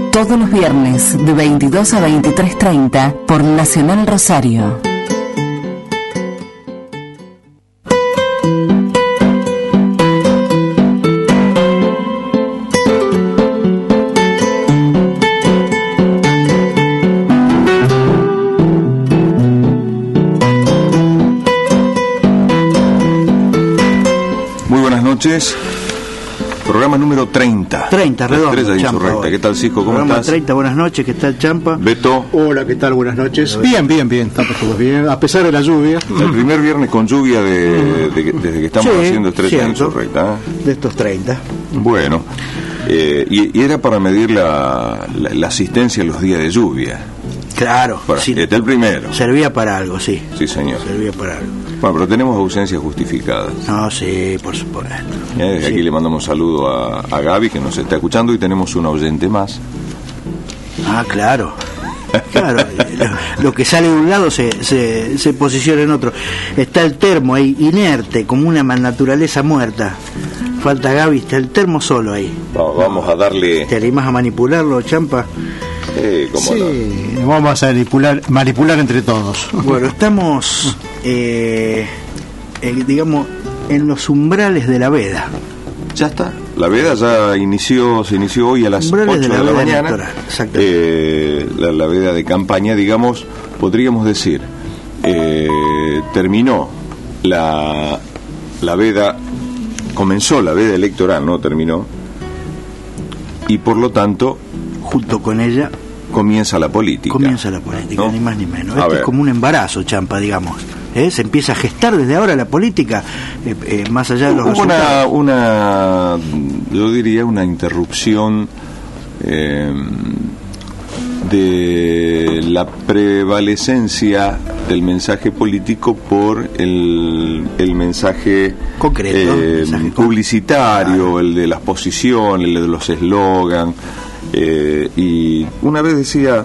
Todos los viernes de 22 a 23:30 por Nacional Rosario. Muy buenas noches. Programa número 30. 30, redondo, Champa. ¿Qué tal, Cisco? ¿Cómo Programa estás? 30, buenas noches, ¿qué tal, Champa? Beto. Hola, ¿qué tal? Buenas noches. Bien, estamos todos bien, a pesar de la lluvia. El primer viernes con lluvia desde que estamos haciendo Estrella Insurrecta. De estos 30. Bueno, y era para medir la asistencia en los días de lluvia. Claro. Sí, este es el primero. Servía para algo, sí. Sí, señor. Servía para algo. Bueno, pero tenemos ausencias justificadas. No, sí, por supuesto. Desde aquí le mandamos un saludo a Gaby, que nos está escuchando, y tenemos un oyente más. Ah, claro. Claro, lo que sale de un lado se posiciona en otro. Está el termo ahí, inerte, como una naturaleza muerta. Falta Gaby, está el termo solo ahí. Vamos a darle... ¿Te animás a manipularlo, Champa? ¿Cómo sí, no? Vamos a manipular entre todos. Bueno, estamos, digamos, en los umbrales de la veda. Ya está. La veda ya se inició hoy a las 8 de la mañana. La veda de campaña, digamos, podríamos decir, terminó la veda, comenzó la veda electoral, no terminó, y por lo tanto, junto con ella comienza la política. ¿No? Ni más ni menos. Esto es como un embarazo, Champa, digamos. Se empieza a gestar desde ahora la política, más allá de los resultados. Yo diría una interrupción de la prevalecencia del mensaje político por el mensaje concreto, publicitario, el de las posiciones, el de los eslogans. Y una vez decía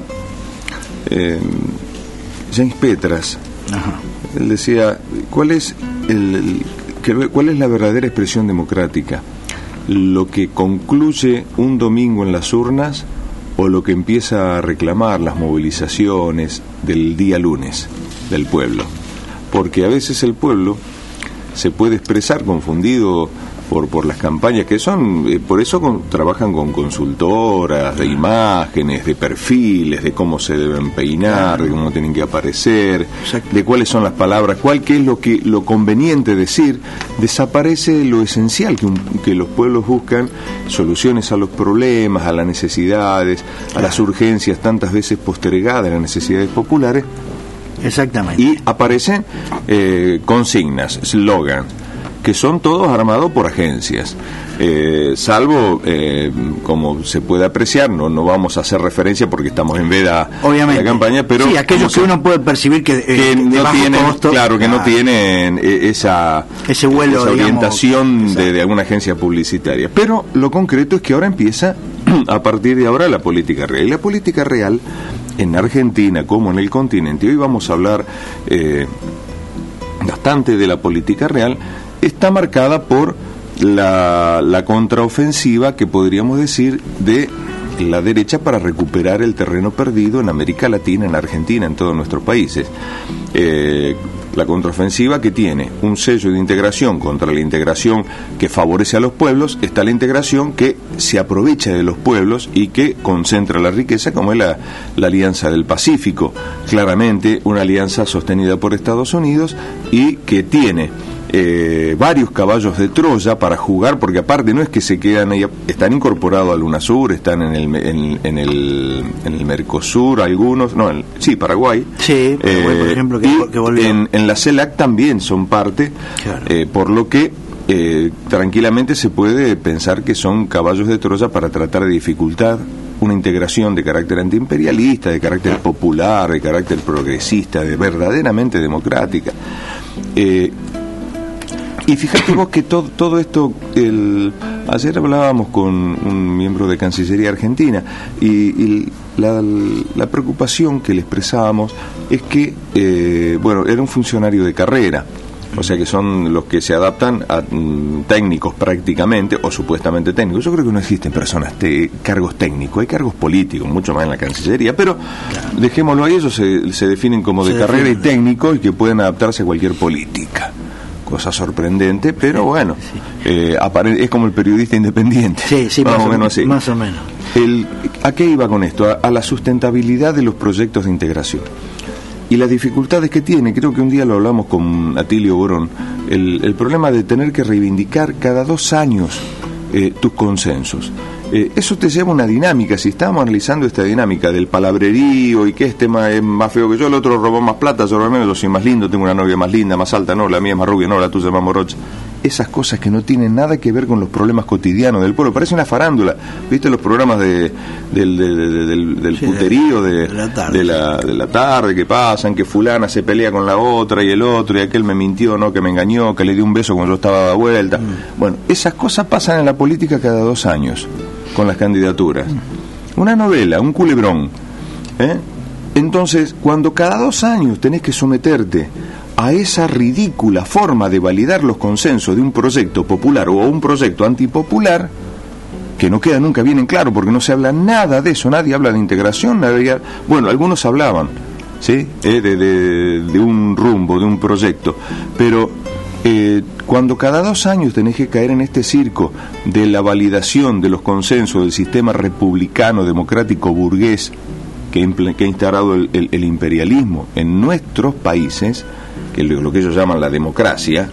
James Petras, ajá, él decía, ¿cuál es la verdadera expresión democrática? ¿Lo que concluye un domingo en las urnas o lo que empieza a reclamar las movilizaciones del día lunes del pueblo? Porque a veces el pueblo se puede expresar confundido por las campañas que son, por eso trabajan con consultoras de imágenes, de perfiles, de cómo se deben peinar, de cómo tienen que aparecer, de cuáles son las palabras, qué es lo conveniente decir. Desaparece lo esencial que los pueblos buscan, soluciones a los problemas, a las necesidades, a las urgencias tantas veces postergadas, las necesidades populares. Exactamente. Y aparecen consignas, slogans, que son todos armados por agencias, salvo, como se puede apreciar, no vamos a hacer referencia porque estamos en veda de la campaña, pero sí, aquellos que uno puede percibir que no tienen, costo, claro, que no tienen esa orientación, digamos, de alguna agencia publicitaria. Pero lo concreto es que ahora empieza, a partir de ahora, la política real. Y la política real en Argentina, como en el continente, hoy vamos a hablar bastante de la política real, está marcada por la contraofensiva, que podríamos decir, de la derecha para recuperar el terreno perdido en América Latina, en Argentina, en todos nuestros países. La contraofensiva que tiene un sello de integración contra la integración que favorece a los pueblos, está la integración que se aprovecha de los pueblos y que concentra la riqueza, como es la Alianza del Pacífico, claramente una alianza sostenida por Estados Unidos y que tiene varios caballos de Troya para jugar, porque aparte no es que se quedan ahí, están incorporados al UNASUR, están en el Mercosur, algunos, Paraguay. Sí, Paraguay, por ejemplo, que volvió. En la CELAC también son parte, claro. Por lo que tranquilamente se puede pensar que son caballos de Troya para tratar de dificultar una integración de carácter antiimperialista, de carácter popular, de carácter progresista, de verdaderamente democrática. Y fíjate vos que todo esto, ayer hablábamos con un miembro de Cancillería Argentina y la preocupación que le expresábamos es que, era un funcionario de carrera, O sea que son los que se adaptan a técnicos prácticamente, o supuestamente técnicos. Yo creo que no existen personas cargos técnicos, hay cargos políticos, mucho más en la Cancillería, pero dejémoslo ahí, ellos se definen como de carrera y técnicos y que pueden adaptarse a cualquier política. Cosa sorprendente, pero bueno, es como el periodista independiente. Sí, más o menos así. Más o menos. ¿A qué iba con esto? A la sustentabilidad de los proyectos de integración. Y las dificultades que tiene, creo que un día lo hablamos con Atilio Borón, el problema de tener que reivindicar cada 2 años tus consensos. Eso te lleva a una dinámica. Si estamos analizando esta dinámica del palabrerío y que este es más feo que yo, el otro robó más plata, yo menos, yo soy más lindo, tengo una novia más linda, más alta, no, la mía es más rubia, no, la tuya es más morocha. Esas cosas que no tienen nada que ver con los problemas cotidianos del pueblo. Parece una farándula. ¿Viste los programas del puterío de la tarde que pasan, que fulana se pelea con la otra y el otro, y aquel me mintió, no, que me engañó, que le di un beso cuando yo estaba dada vuelta? Bueno, esas cosas pasan en la política cada 2 años con las candidaturas. Una novela, un culebrón. Entonces, cuando cada 2 años tenés que someterte a esa ridícula forma de validar los consensos de un proyecto popular o un proyecto antipopular, que no queda nunca bien en claro porque no se habla nada de eso, nadie habla de integración, bueno, algunos hablaban, ¿sí? de un rumbo, de un proyecto, pero cuando cada 2 años tenés que caer en este circo de la validación de los consensos del sistema republicano, democrático, burgués que ha instaurado el imperialismo en nuestros países, que es lo que ellos llaman la democracia,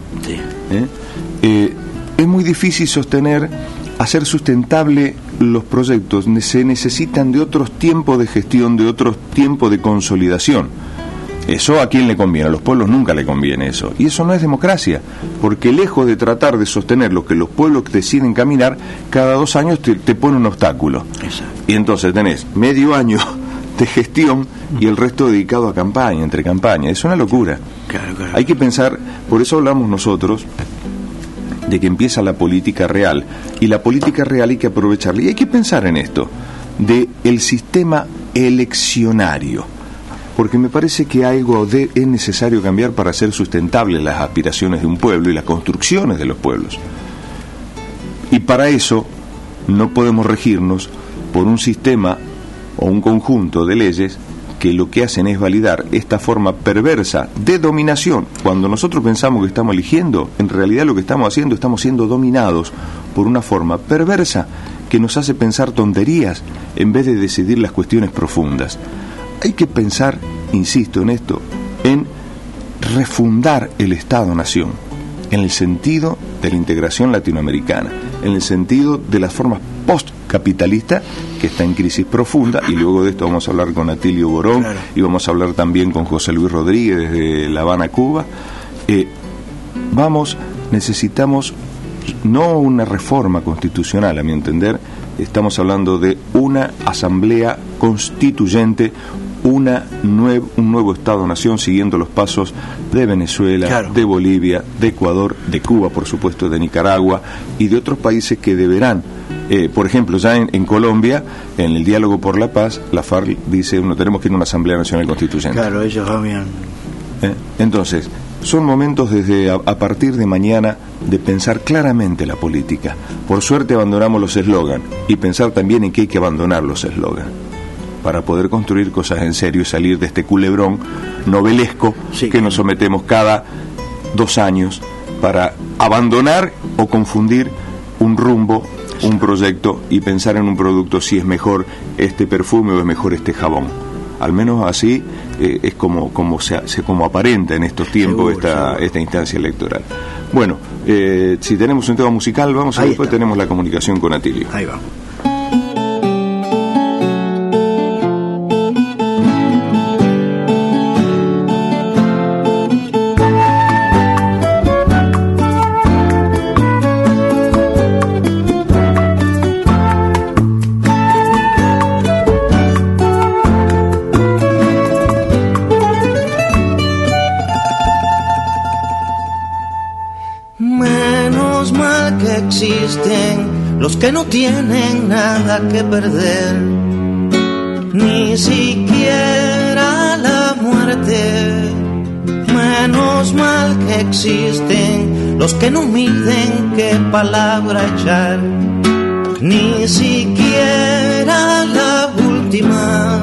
es muy difícil hacer sustentable los proyectos. Se necesitan de otros tiempos de gestión, de otros tiempos de consolidación. Eso a quién le conviene, a los pueblos nunca le conviene eso. Y eso no es democracia, porque lejos de tratar de sostener lo que los pueblos deciden caminar, cada 2 años te pone un obstáculo. Exacto. Y entonces tenés medio año de gestión y el resto dedicado a campaña, entre campañas. Es una locura. Claro. Hay que pensar, por eso hablamos nosotros de que empieza la política real, y la política real hay que aprovecharla, y hay que pensar en esto de el sistema eleccionario, porque me parece que algo es necesario cambiar para hacer sustentables las aspiraciones de un pueblo y las construcciones de los pueblos, y para eso no podemos regirnos por un sistema o un conjunto de leyes que lo que hacen es validar esta forma perversa de dominación. Cuando nosotros pensamos que estamos eligiendo, en realidad lo que estamos haciendo, estamos siendo dominados por una forma perversa que nos hace pensar tonterías en vez de decidir las cuestiones profundas. Hay que pensar, insisto en esto, en refundar el Estado-Nación, en el sentido de la integración latinoamericana, en el sentido de las formas post-capitalistas, que está en crisis profunda, y luego de esto vamos a hablar con Atilio Borón, claro, y vamos a hablar también con José Luis Rodríguez desde La Habana, Cuba. Necesitamos no una reforma constitucional, a mi entender, estamos hablando de una asamblea constituyente, un nuevo Estado-Nación siguiendo los pasos de Venezuela, claro, de Bolivia, de Ecuador, de Cuba, por supuesto, de Nicaragua y de otros países que deberán, por ejemplo, ya en Colombia, en el diálogo por la paz, la FARC dice, tenemos que ir a una Asamblea Nacional Constituyente. Claro, ellos habían... Entonces, son momentos desde a partir de mañana de pensar claramente la política. Por suerte abandonamos los eslogans y pensar también en que hay que abandonar los eslogans para poder construir cosas en serio y salir de este culebrón novelesco, sí, que nos sometemos cada 2 años para abandonar o confundir un rumbo, un proyecto, y pensar en un producto si es mejor este perfume o es mejor este jabón. Al menos así es como aparenta en estos tiempos esta instancia electoral. Bueno, si tenemos un tema musical, vamos a después tenemos la comunicación con Atilio. Ahí va. Los que no tienen nada que perder, ni siquiera la muerte. Menos mal que existen los que no miden qué palabra echar, ni siquiera la última.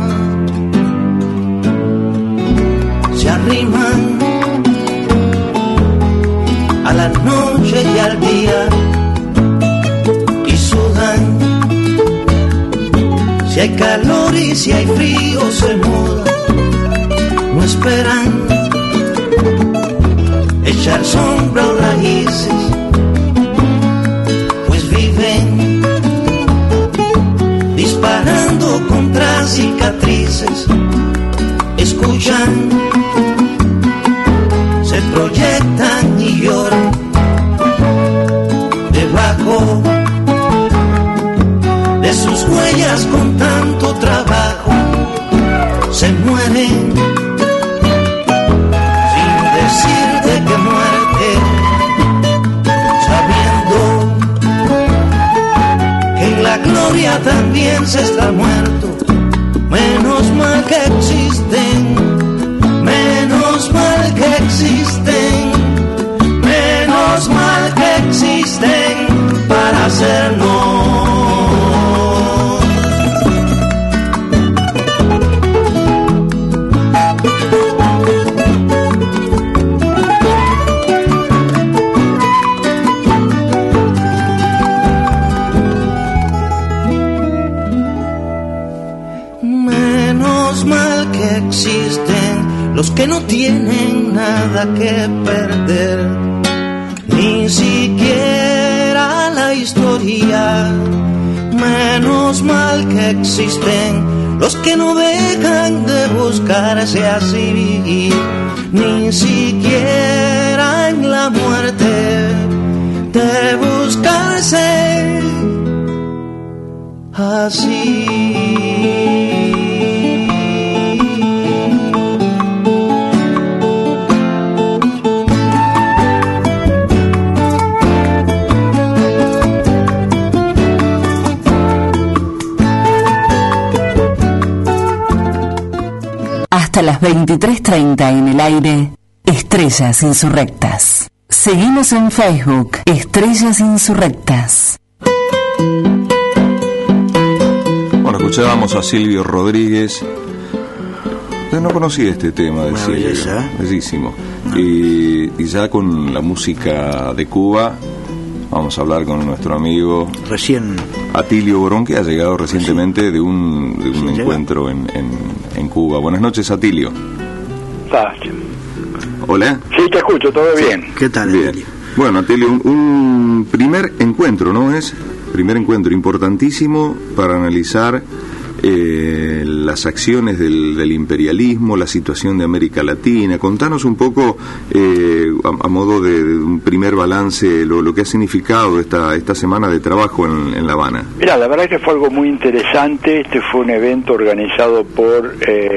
Se arriman a la noche y al día y sudan. Si hay calor y si hay frío se mudan. No esperan echar sombra o raíces, pues viven disparando contra cicatrices. Escuchan, se proyectan y lloran debajo de sus huellas con tanto trabajo. Se mueren sin decirte que muerte, sabiendo que en la gloria también se está muerto. Menos mal que existen, menos mal que existen, menos mal que existen para hacernos. Existen los que no tienen nada que perder, ni siquiera la historia. Menos mal que existen los que no dejan de buscarse así, ni siquiera en la muerte de buscarse así. Hasta las 23:30 en el aire, Estrellas Insurrectas. Seguimos en Facebook, Estrellas Insurrectas. Bueno, escuchábamos a Silvio Rodríguez. Yo no conocía este tema de Silvio, bellísimo. Y ya con la música de Cuba, vamos a hablar con nuestro amigo Atilio Borón, que ha llegado recientemente de un encuentro en Cuba. Buenas noches, Atilio. Hola. Sí, te escucho, todo bien. ¿Qué tal, bien. Atilio? Bueno, Atilio, un primer encuentro, ¿no es? Primer encuentro importantísimo para analizar las acciones del imperialismo, la situación de América Latina. Contanos un poco, a modo de un primer balance, lo que ha significado esta semana de trabajo en La Habana. Mira, la verdad que fue algo muy interesante. Este fue un evento organizado por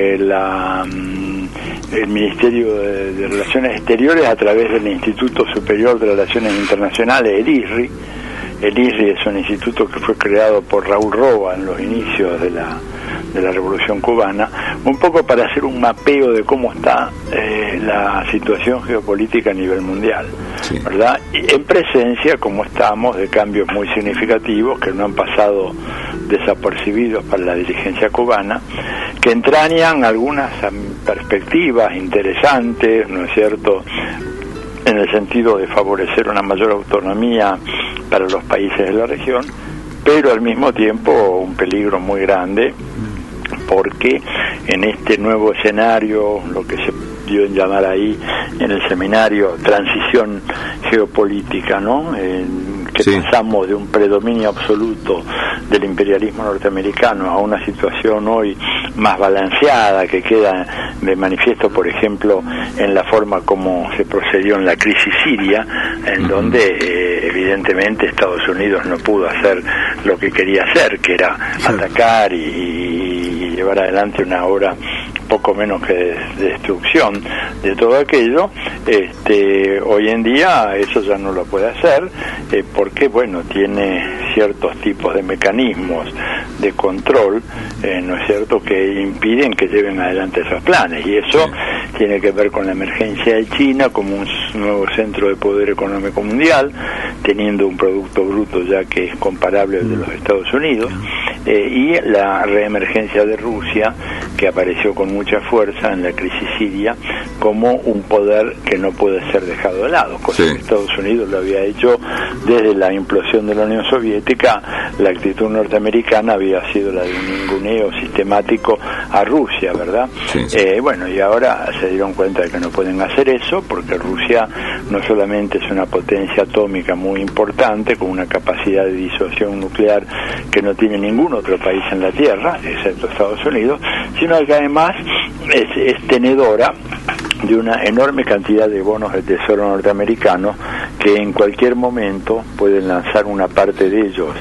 el Ministerio de Relaciones Exteriores a través del Instituto Superior de Relaciones Internacionales, el ISRI. El ISRI es un instituto que fue creado por Raúl Roa en los inicios de la Revolución Cubana, un poco para hacer un mapeo de cómo está la situación geopolítica a nivel mundial, sí, ¿verdad? Y en presencia, como estamos, de cambios muy significativos que no han pasado desapercibidos para la dirigencia cubana, que entrañan algunas perspectivas interesantes, ¿no es cierto?, en el sentido de favorecer una mayor autonomía para los países de la región, pero al mismo tiempo un peligro muy grande, porque en este nuevo escenario, lo que se dio en llamar ahí en el seminario transición geopolítica, ¿no?, que sí, pasamos de un predominio absoluto del imperialismo norteamericano a una situación hoy más balanceada, que queda de manifiesto, por ejemplo, en la forma como se procedió en la crisis siria, en donde evidentemente Estados Unidos no pudo hacer lo que quería hacer, que era atacar y llevar adelante una obra poco menos que de destrucción de todo aquello. Hoy en día eso ya no lo puede hacer, porque bueno, tiene ciertos tipos de mecanismos de control, ¿no es cierto?, que impiden que lleven adelante esos planes. Y eso tiene que ver con la emergencia de China como un nuevo centro de poder económico mundial, teniendo un Producto Bruto ya que es comparable al de los Estados Unidos, y la reemergencia de Rusia, que apareció con mucha fuerza en la crisis siria como un poder que no puede ser dejado de lado, cosa que Estados Unidos lo había hecho desde la implosión de la Unión Soviética. La actitud norteamericana había sido la de un ninguneo sistemático a Rusia, ¿verdad? Bueno, y ahora se dieron cuenta de que no pueden hacer eso, porque Rusia no solamente es una potencia atómica muy importante, con una capacidad de disuasión nuclear que no tiene ningún otro país en la Tierra, excepto Estados Unidos, sino que además es tenedora de una enorme cantidad de bonos de tesoro norteamericanos que en cualquier momento pueden lanzar una parte de ellos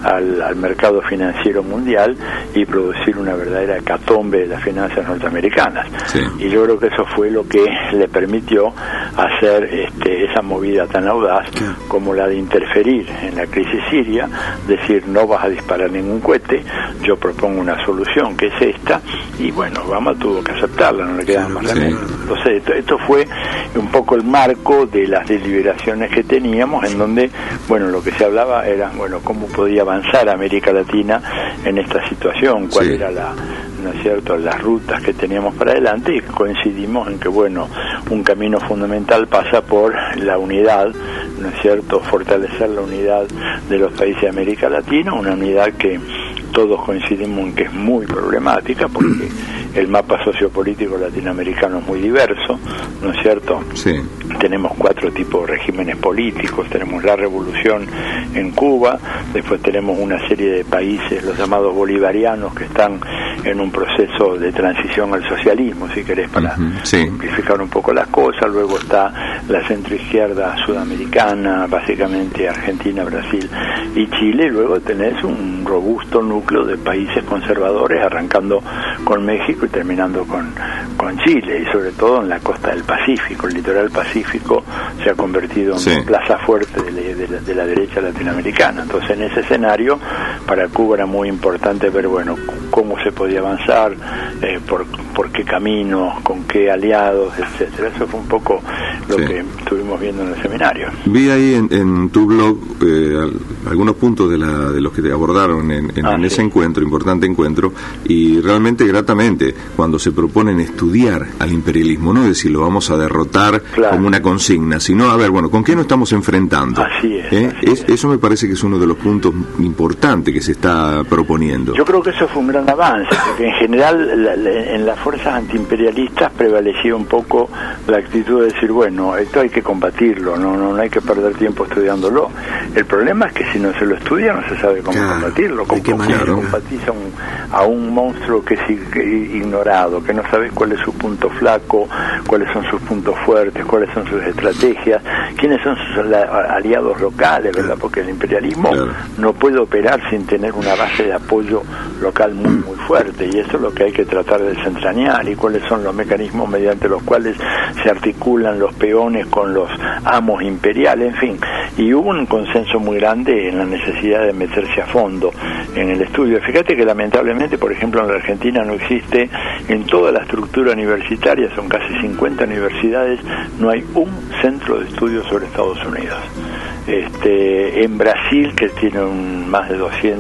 al mercado financiero mundial y producir una verdadera hecatombe de las finanzas norteamericanas. Y yo creo que eso fue lo que le permitió hacer esa movida tan audaz como la de interferir en la crisis siria, decir no vas a disparar ningún cohete, yo propongo una solución que es esta, y bueno, Obama tuvo que aceptarla, no le queda más remedio. Entonces esto fue un poco el marco de las deliberaciones que teníamos, en donde, bueno, lo que se hablaba era, bueno, cómo podía avanzar América Latina en esta situación, cuál era ¿no es cierto?, las rutas que teníamos para adelante, y coincidimos en que, bueno, un camino fundamental pasa por la unidad, ¿no es cierto?, fortalecer la unidad de los países de América Latina, una unidad que todos coincidimos en que es muy problemática, porque el mapa sociopolítico latinoamericano es muy diverso, ¿no es cierto? Tenemos 4 tipos de regímenes políticos, tenemos la revolución en Cuba, después tenemos una serie de países, los llamados bolivarianos, que están en un proceso de transición al socialismo, si querés, para simplificar un poco las cosas. Luego está la centroizquierda sudamericana, básicamente Argentina, Brasil y Chile. Luego tenés un robusto núcleo de países conservadores, arrancando con México y terminando con Chile, y sobre todo en la costa del Pacífico. El litoral pacífico se ha convertido en una plaza fuerte de la derecha latinoamericana. Entonces, en ese escenario, para Cuba era muy importante ver, bueno, cómo se podía avanzar, por qué caminos, con qué aliados, etcétera. Eso fue un poco lo que estuvimos viendo en el seminario. Vi ahí en tu blog algunos puntos de los que te abordaron en ese encuentro, importante encuentro, y realmente gratamente, cuando se proponen estudiar al imperialismo, no decir lo vamos a derrotar como una consigna, sino a ver, bueno, ¿con qué nos estamos enfrentando? Así es. Eso me parece que es uno de los puntos importantes que se está proponiendo. Yo creo que eso fue un gran avance, porque en general en las fuerzas antiimperialistas prevalecía un poco la actitud de decir, bueno, esto hay que combatirlo, no hay que perder tiempo estudiándolo. El problema es que si no se lo estudia no se sabe cómo combatirlo. ¿Cómo combatís a un monstruo que es ignorado, que no sabes cuál es su punto flaco, cuáles son sus puntos fuertes, cuáles son sus estrategias, quiénes son sus aliados locales, ¿verdad? Porque el imperialismo no puede operar sin tener una base de apoyo local muy fuerte, y eso es lo que hay que tratar de desentrañar, y cuáles son los mecanismos mediante los cuales se articulan los peones con los amos imperiales, en fin. Y hubo un consenso muy grande en la necesidad de meterse a fondo en el estudio. Fíjate que lamentablemente, por ejemplo, en la Argentina no existe, en toda la estructura universitaria, son casi 50 universidades, no hay un centro de estudio sobre Estados Unidos. En Brasil, que tiene más de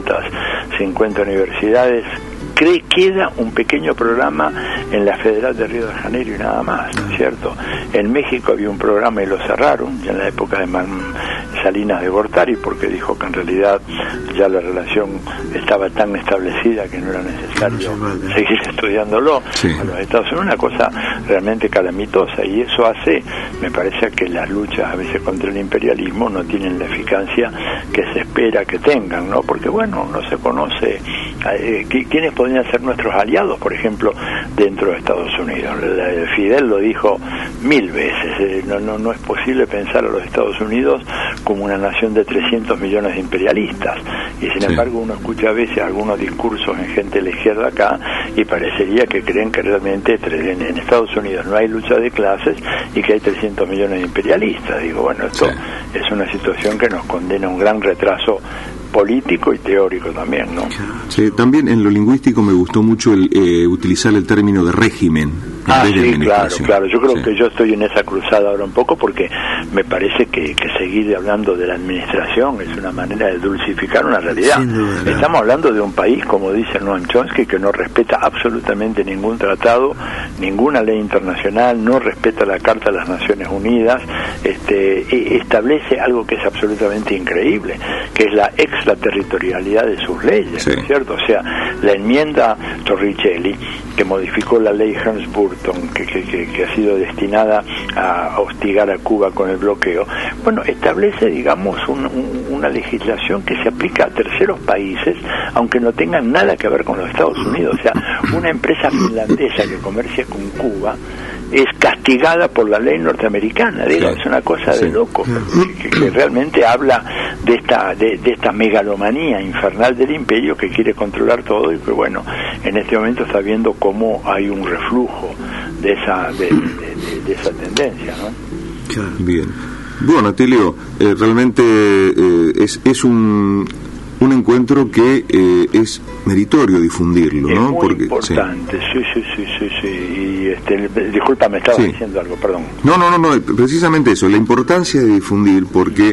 250 universidades, queda un pequeño programa en la Federal de Río de Janeiro y nada más, ¿no es cierto? En México había un programa y lo cerraron, ya en la época de Salinas de Gortari, porque dijo que en realidad ya la relación estaba tan establecida que no era necesario seguir estudiándolo a los Estados Unidos. Una cosa realmente calamitosa, y eso hace, me parece, que las luchas a veces contra el imperialismo no tienen la eficacia que se espera que tengan, ¿no? Porque, bueno, no se conoce quiénes podrían ser nuestros aliados, por ejemplo, dentro de Estados Unidos. Fidel lo dijo 1000 veces, no es posible pensar a los Estados Unidos como una nación de 300 millones de imperialistas, y sin embargo uno escucha a veces algunos discursos en gente de la izquierda acá y parecería que creen que realmente en Estados Unidos no hay lucha de clases y que hay 300 millones de imperialistas. Digo, bueno, esto es una situación que nos condena a un gran retraso político y teórico también, ¿no? Sí, también en lo lingüístico me gustó mucho utilizar el término de régimen. Sí, claro. Yo creo que yo estoy en esa cruzada ahora un poco, porque me parece que seguir hablando de la administración es una manera de dulcificar una realidad. Estamos hablando de un país, como dice Noam Chomsky, que no respeta absolutamente ningún tratado, ninguna ley internacional, no respeta la Carta de las Naciones Unidas, establece algo que es absolutamente increíble, que es la extraterritorialidad de sus leyes, ¿no es cierto? O sea, la enmienda Torricelli, que modificó la ley Helms-Burton, que ha sido destinada a hostigar a Cuba con el bloqueo, bueno, establece, digamos, una legislación que se aplica a terceros países, aunque no tengan nada que ver con los Estados Unidos. O sea, una empresa finlandesa que comercia con Cuba es castigada por la ley norteamericana. Es una cosa de loco, que realmente habla de esta megalomanía infernal del imperio que quiere controlar todo, y que bueno, en este momento está viendo cómo hay un reflujo de esa tendencia, ¿no? Bien. Bueno, Atilio, realmente es un encuentro que es meritorio difundirlo, ¿no? Es muy importante, sí. Y disculpa, me estabas diciendo algo, perdón. No, precisamente eso, la importancia de difundir, porque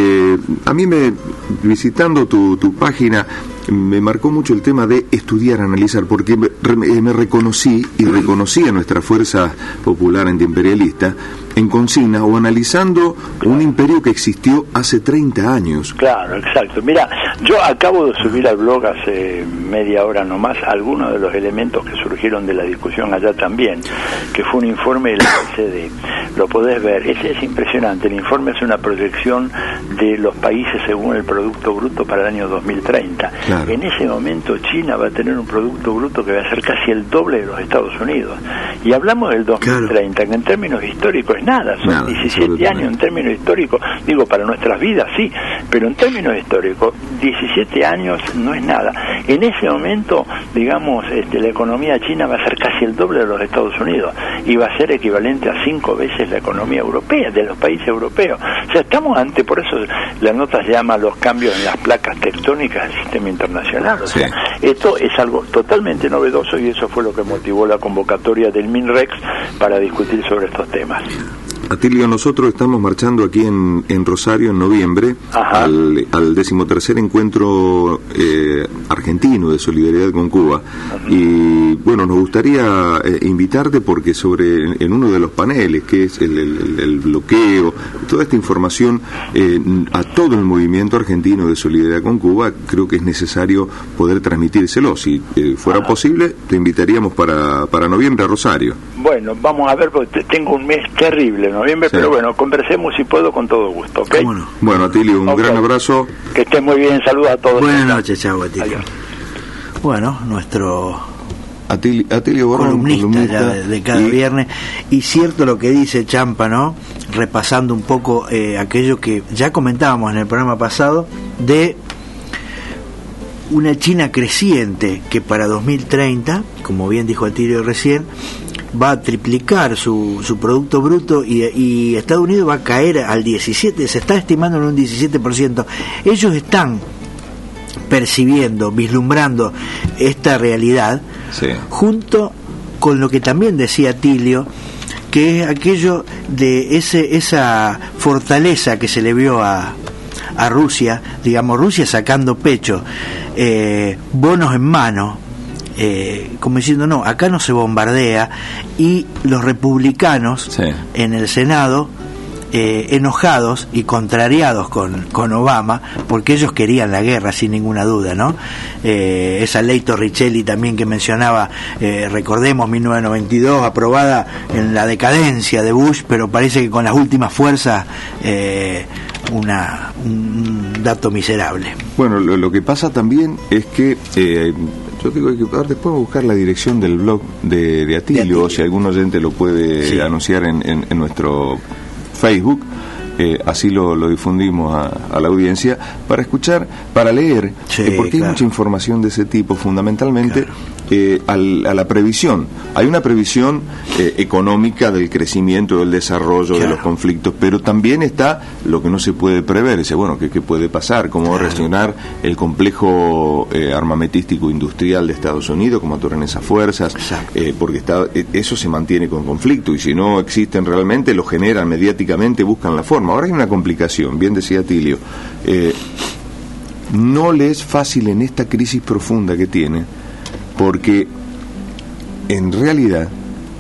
a mí visitando tu página, me marcó mucho el tema de estudiar, analizar, porque me reconocí a nuestra fuerza popular antiimperialista en consigna o analizando un imperio que existió hace 30 años. Claro, exacto. Mira, yo acabo de subir al blog hace media hora nomás algunos de los elementos que surgieron de la discusión allá también, que fue un informe de la OECD. Lo podés ver, es impresionante. El informe es una proyección de los países según el Producto Bruto para el año 2030. Claro. En ese momento China va a tener un Producto Bruto que va a ser casi el doble de los Estados Unidos. Y hablamos del 2030, que en términos históricos es nada, son 17 años en términos históricos, digo, para nuestras vidas sí, pero en términos históricos 17 años no es nada. En ese momento, digamos, la economía china va a ser casi el doble de los Estados Unidos y va a ser equivalente a 5 veces la economía europea, de los países europeos. O sea, estamos ante, por eso la nota se llama los cambios en las placas tectónicas del sistema internacional. O sea, esto es algo totalmente novedoso, y eso fue lo que motivó la convocatoria del MINREX para discutir sobre estos temas. Atilio, nosotros estamos marchando aquí en Rosario en noviembre al 13º encuentro argentino de solidaridad con Cuba. Y bueno, nos gustaría invitarte porque en uno de los paneles, que es el bloqueo, toda esta información a todo el movimiento argentino de solidaridad con Cuba, creo que es necesario poder transmitírselo. Si fuera posible, te invitaríamos para noviembre a Rosario. Bueno, vamos a ver, porque tengo un mes terrible, noviembre, pero bueno, conversemos si puedo con todo gusto, ¿ok? Bueno, Atilio, un gran abrazo. Que estés muy bien, saludos a todos. Buenas noches, chao, Atilio. Adiós. Bueno, nuestro Atilio Borrón, columnista de cada viernes, y cierto lo que dice Champa, ¿no? Repasando un poco aquello que ya comentábamos en el programa pasado, de una China creciente que para 2030, como bien dijo Atilio recién, va a triplicar su Producto Bruto, y Estados Unidos va a caer al 17%, se está estimando en un 17%. Ellos están percibiendo, vislumbrando esta realidad, junto con lo que también decía Atilio, que es aquello de esa fortaleza que se le vio a Rusia, digamos, Rusia sacando pecho, bonos en mano, como diciendo, no, acá no se bombardea, y los republicanos en el Senado enojados y contrariados con Obama, porque ellos querían la guerra sin ninguna duda, ¿no? Esa ley Torricelli también que mencionaba, recordemos, 1992, aprobada en la decadencia de Bush, pero parece que con las últimas fuerzas, un dato miserable. Bueno, lo que pasa también es que yo digo que después buscar la dirección del blog de Atilio, si algún oyente lo puede anunciar en nuestro Facebook, así lo difundimos a la audiencia, para escuchar, para leer, porque hay mucha información de ese tipo, fundamentalmente a la previsión. Hay una previsión económica del crecimiento, del desarrollo, de los conflictos, pero también está lo que no se puede prever. Dice, bueno, ¿qué puede pasar? ¿Cómo va a reaccionar el complejo armamentístico industrial de Estados Unidos? ¿Cómo actúan esas fuerzas? Porque eso se mantiene con conflicto, y si no existen realmente, lo generan mediáticamente, buscan la forma. Ahora hay una complicación, bien decía Tilio, no le es fácil en esta crisis profunda que tiene, porque en realidad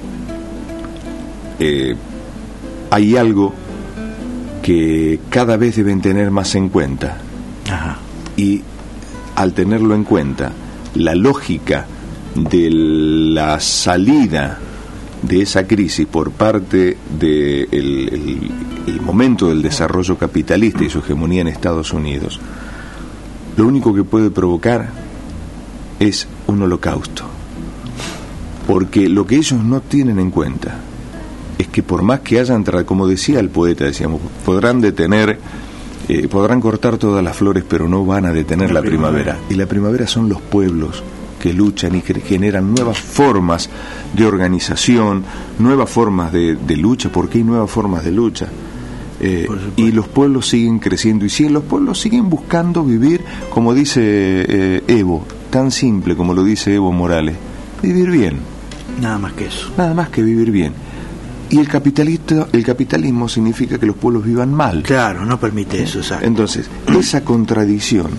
hay algo que cada vez deben tener más en cuenta. Y al tenerlo en cuenta, la lógica de la salida de esa crisis por parte del el momento del desarrollo capitalista y su hegemonía en Estados Unidos, lo único que puede provocar es un holocausto, porque lo que ellos no tienen en cuenta es que por más que hayan, como decía el poeta, decíamos, podrán detener, podrán cortar todas las flores, pero no van a detener la primavera. Y la primavera son los pueblos que luchan y que generan nuevas formas de organización, nuevas formas de lucha, porque hay nuevas formas de lucha. Y los pueblos siguen creciendo, y si los pueblos siguen buscando vivir, como dice Evo, tan simple como lo dice Evo Morales, vivir bien. Nada más que eso. Nada más que vivir bien. Y el capitalismo significa que los pueblos vivan mal. Claro, no permite eso, exacto. Entonces, esa contradicción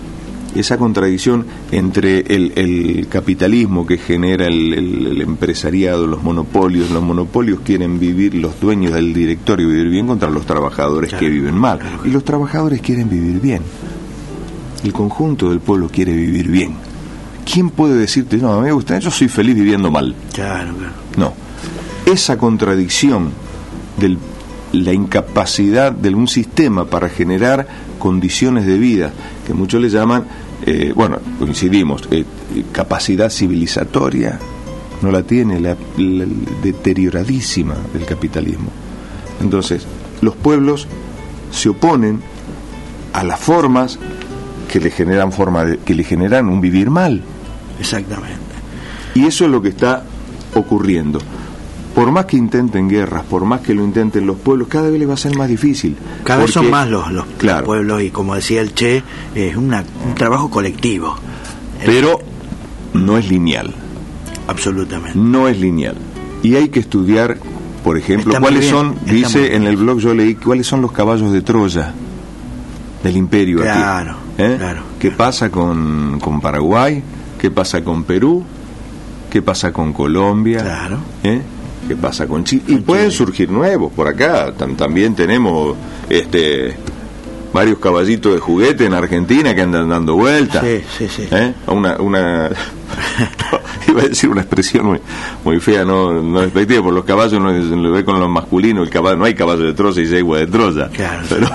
entre el capitalismo que genera el empresariado, los monopolios quieren vivir, los dueños del directorio vivir bien, contra los trabajadores que viven mal. Y los trabajadores quieren vivir bien. El conjunto del pueblo quiere vivir bien. ¿Quién puede decirte, no, a mí me gusta, yo soy feliz viviendo mal? Claro. No. Esa contradicción de la incapacidad de un sistema para generar condiciones de vida, que muchos le llaman, coincidimos, capacidad civilizatoria, no la tiene, la deterioradísima del capitalismo. Entonces, los pueblos se oponen a las formas que le generan un vivir mal. Exactamente. Y eso es lo que está ocurriendo. Por más que intenten guerras, por más que lo intenten los pueblos, cada vez les va a ser más difícil. Cada vez son más los pueblos, y como decía el Che, es un trabajo colectivo. Pero no es lineal. Absolutamente. No es lineal. Y hay que estudiar, por ejemplo, cuáles son, dice en el blog, yo leí, cuáles son los caballos de Troya del imperio aquí. Claro. ¿Qué pasa con Paraguay? ¿Qué pasa con Perú? ¿Qué pasa con Colombia? Claro. ¿Qué pasa con Chile? Y pueden surgir nuevos por acá. También tenemos varios caballitos de juguete en Argentina que andan dando vueltas. Sí. Una iba a decir una expresión muy fea, no despectiva, por los caballos no lo ve con lo masculino, el caballo, no hay caballo de Troya y yegua de Troya. Claro. Pero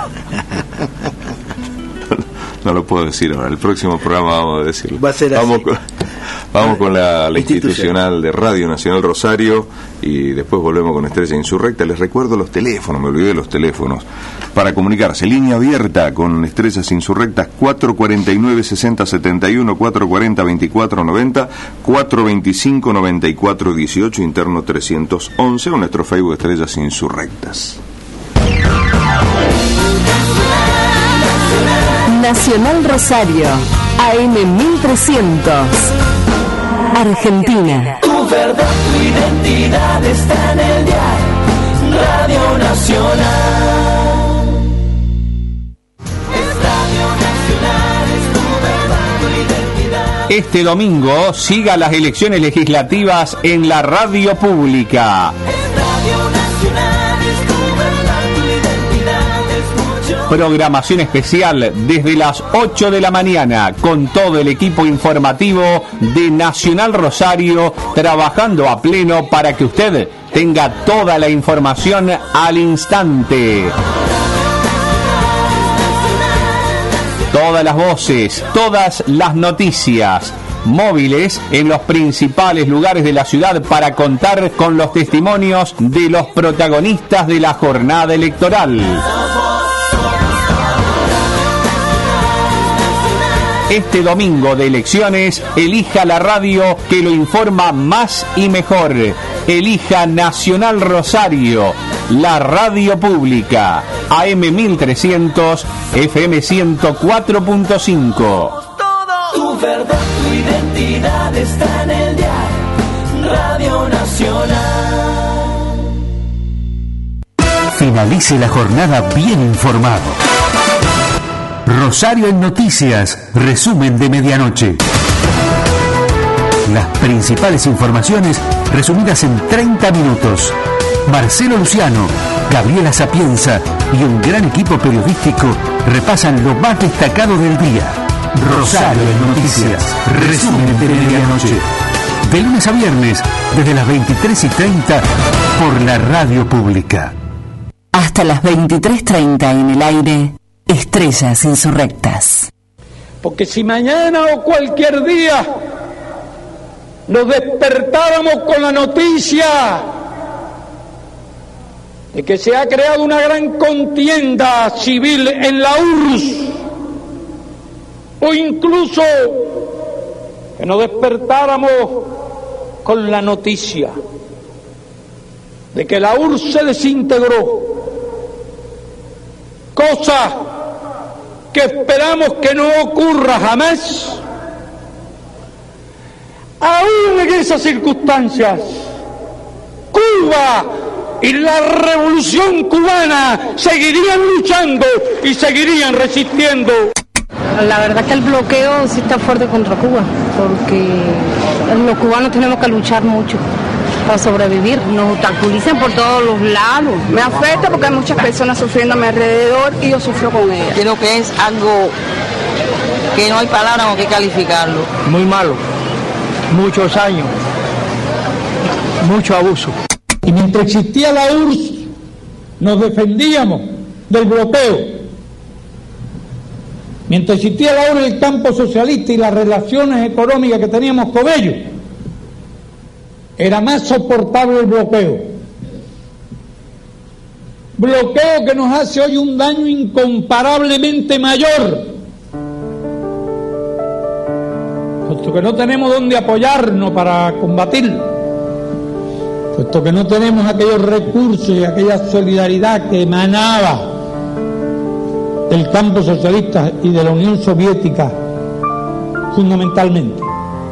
no lo puedo decir ahora. El próximo programa vamos a decirlo. Va a ser Vamos con la institucional de Radio Nacional Rosario, y después volvemos con Estrella Insurrecta. Les recuerdo los teléfonos, me olvidé de los teléfonos para comunicarse. Línea abierta con Estrellas Insurrectas, 449-6071, 440-2490, 425-9418, interno 311, o nuestro Facebook Estrellas Insurrectas. Nacional Rosario, AM 1300, Argentina. Tu verdad, tu identidad está en el dial, Radio Nacional. Es Radio Nacional, es tu verdad, tu identidad. Este domingo siga las elecciones legislativas en la radio pública. Es Radio Nacional, es tu verdad, tu identidad, escucho. Programación especial desde las 8 de la mañana con todo el equipo informativo de Nacional Rosario, trabajando a pleno para que usted tenga toda la información al instante. Todas las voces, todas las noticias, móviles en los principales lugares de la ciudad para contar con los testimonios de los protagonistas de la jornada electoral. Este domingo de elecciones, elija la radio que lo informa más y mejor. Elija Nacional Rosario, la radio pública. AM 1300, FM 104.5. Tu verdad, tu identidad está en el diario Radio Nacional. Finalice la jornada bien informado. Rosario en Noticias, resumen de medianoche. Las principales informaciones resumidas en 30 minutos. Marcelo Luciano, Gabriela Sapienza y un gran equipo periodístico repasan lo más destacado del día. Rosario en Noticias, resumen de medianoche. De lunes a viernes, desde las 23:30, por la radio pública. Hasta las 23:30 en el aire, Estrellas Insurrectas. Porque si mañana o cualquier día nos despertáramos con la noticia de que se ha creado una gran contienda civil en la URSS, o incluso que nos despertáramos con la noticia de que la URSS se desintegró, cosa que esperamos que no ocurra jamás, aún en esas circunstancias, Cuba y la revolución cubana seguirían luchando y seguirían resistiendo. La verdad que el bloqueo sí está fuerte contra Cuba, porque los cubanos tenemos que luchar mucho para sobrevivir. Nos obstaculizan por todos los lados. Me afecta porque hay muchas personas sufriendo a mi alrededor y yo sufro con ellas. Creo que es algo que no hay palabras con qué calificarlo. Muy malo, muchos años, mucho abuso. Y mientras existía la URSS, nos defendíamos del bloqueo. Mientras existía la URSS, el campo socialista y las relaciones económicas que teníamos con ellos, era más soportable el bloqueo. Bloqueo que nos hace hoy un daño incomparablemente mayor, puesto que no tenemos dónde apoyarnos para combatirlo, puesto que no tenemos aquellos recursos y aquella solidaridad que emanaba del campo socialista y de la Unión Soviética fundamentalmente.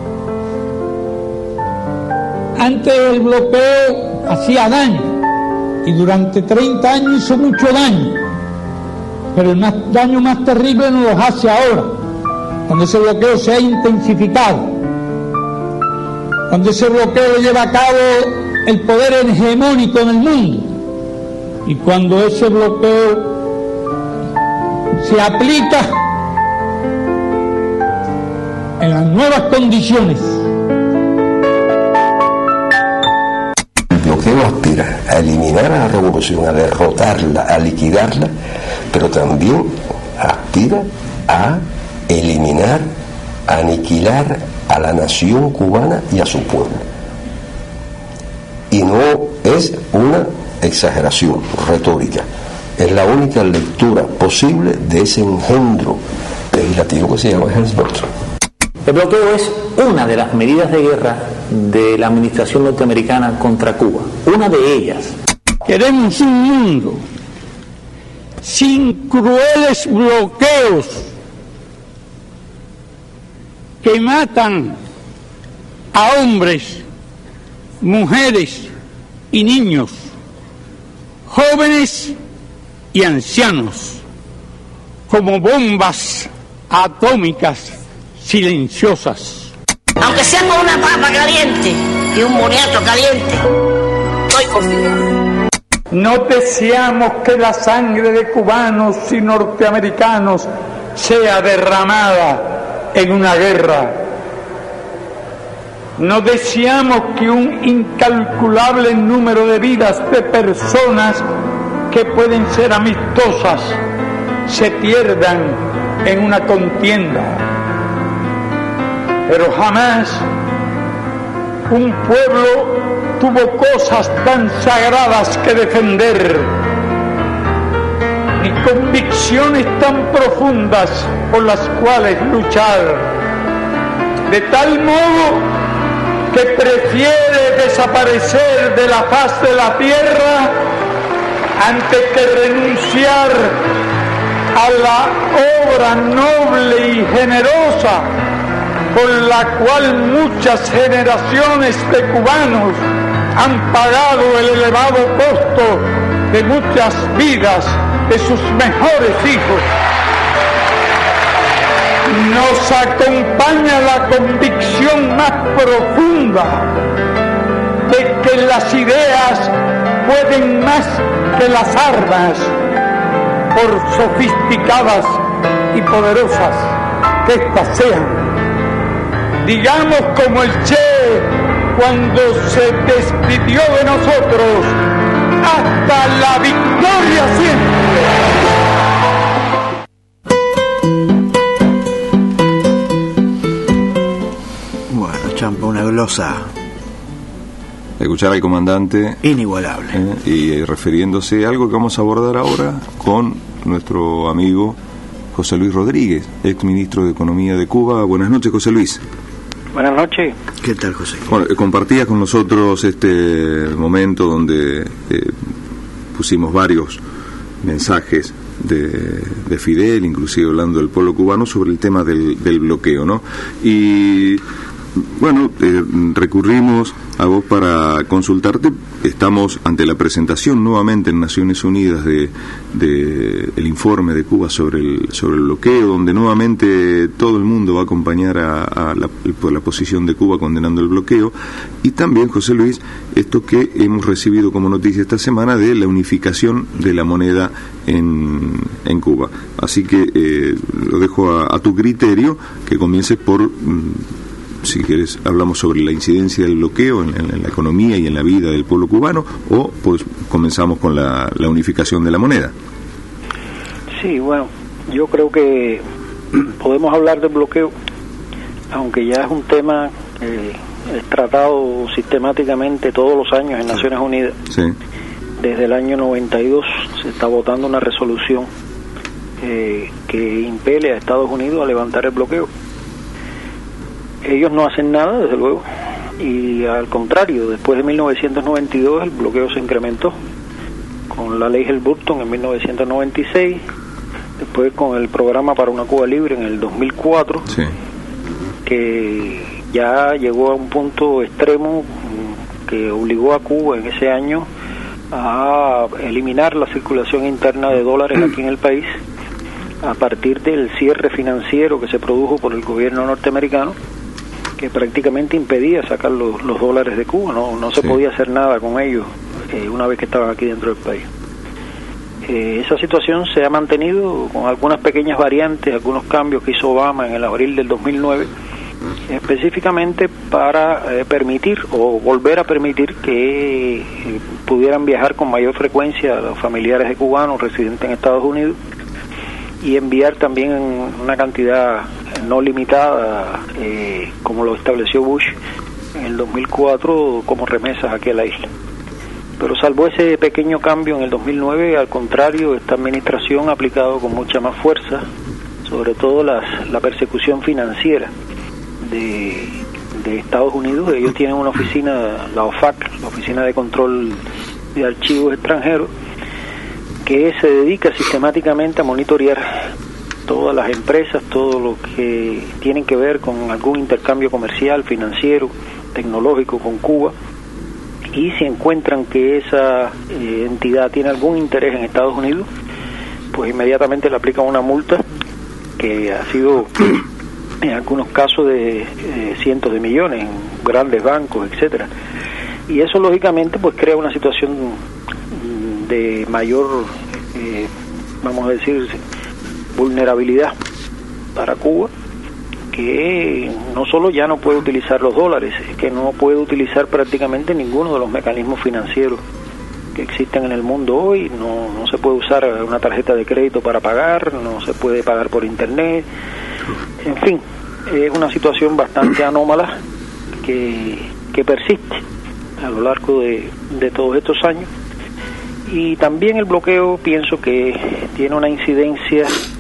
Antes el bloqueo hacía daño y durante 30 años hizo mucho daño, pero el daño más terrible nos lo hace ahora, cuando ese bloqueo se ha intensificado, cuando ese bloqueo lo lleva a cabo el poder hegemónico en el mundo y cuando ese bloqueo se aplica en las nuevas condiciones. El bloqueo aspira a eliminar a la revolución, a derrotarla, a liquidarla, pero también aspira a eliminar, a aniquilar a la nación cubana y a su pueblo. Y no es una exageración retórica. Es la única lectura posible de ese engendro legislativo que se llama Helms-Burton. El bloqueo es una de las medidas de guerra de la administración norteamericana contra Cuba. Una de ellas. Queremos un mundo sin crueles bloqueos que matan a hombres, mujeres y niños, jóvenes y ancianos, como bombas atómicas silenciosas. Aunque sea con una papa caliente y un boniato caliente, estoy conmigo. No deseamos que la sangre de cubanos y norteamericanos sea derramada en una guerra. No deseamos que un incalculable número de vidas de personas que pueden ser amistosas se pierdan en una contienda. Pero jamás un pueblo tuvo cosas tan sagradas que defender, ni convicciones tan profundas por las cuales luchar, de tal modo que prefiere desaparecer de la faz de la tierra antes que renunciar a la obra noble y generosa por la cual muchas generaciones de cubanos han pagado el elevado costo de muchas vidas de sus mejores hijos. Nos acompaña la convicción más profunda de que las ideas pueden más que las armas, por sofisticadas y poderosas que éstas sean. Digamos como el Che cuando se despidió de nosotros: hasta la victoria siempre. Bueno, Champa, una glosa escuchar al comandante inigualable y refiriéndose a algo que vamos a abordar ahora con nuestro amigo José Luis Rodríguez, ex ministro de Economía de Cuba. Buenas noches, José Luis. Buenas noches. ¿Qué tal, José? Bueno, compartías con nosotros este momento donde pusimos varios mensajes de Fidel, inclusive hablando del pueblo cubano, sobre el tema del bloqueo, ¿no? Y bueno, recurrimos a vos para consultarte. Estamos ante la presentación nuevamente en Naciones Unidas de el informe de Cuba sobre el bloqueo, donde nuevamente todo el mundo va a acompañar a la posición de Cuba condenando el bloqueo. Y también, José Luis, esto que hemos recibido como noticia esta semana de la unificación de la moneda en Cuba. Así que lo dejo a tu criterio, que comiences por... si quieres, hablamos sobre la incidencia del bloqueo en la economía y en la vida del pueblo cubano, o pues comenzamos con la unificación de la moneda. Sí, bueno, yo creo que podemos hablar del bloqueo, aunque ya es un tema que es tratado sistemáticamente todos los años en Naciones Unidas. Sí. Desde el año 92 se está votando una resolución que impele a Estados Unidos a levantar el bloqueo. Ellos no hacen nada, desde luego, y al contrario, después de 1992 el bloqueo se incrementó con la ley Helms-Burton en 1996, después con el programa para una Cuba libre en el 2004, sí, que ya llegó a un punto extremo que obligó a Cuba en ese año a eliminar la circulación interna de dólares aquí en el país a partir del cierre financiero que se produjo por el gobierno norteamericano, que prácticamente impedía sacar los dólares de Cuba. No se podía hacer nada con ellos una vez que estaban aquí dentro del país. Esa situación se ha mantenido con algunas pequeñas variantes, algunos cambios que hizo Obama en el abril del 2009, específicamente para permitir o volver a permitir que pudieran viajar con mayor frecuencia los familiares de cubanos residentes en Estados Unidos, y enviar también una cantidad no limitada, como lo estableció Bush en el 2004, como remesas aquí a la isla. Pero salvo ese pequeño cambio en el 2009, al contrario, esta administración ha aplicado con mucha más fuerza, sobre todo la persecución financiera de Estados Unidos. Ellos tienen una oficina, la OFAC, la Oficina de Control de Archivos Extranjeros, que se dedica sistemáticamente a monitorear todas las empresas, todo lo que tienen que ver con algún intercambio comercial, financiero, tecnológico con Cuba, y si encuentran que esa entidad tiene algún interés en Estados Unidos, pues inmediatamente le aplican una multa que ha sido en algunos casos de cientos de millones, en grandes bancos, etcétera. Y eso lógicamente pues crea una situación de mayor, vamos a decir, vulnerabilidad para Cuba, que no solo ya no puede utilizar los dólares, es que no puede utilizar prácticamente ninguno de los mecanismos financieros que existen en el mundo hoy. No se puede usar una tarjeta de crédito para pagar, no se puede pagar por internet, en fin, es una situación bastante anómala que persiste a lo largo de todos estos años. Y también el bloqueo, pienso que tiene una incidencia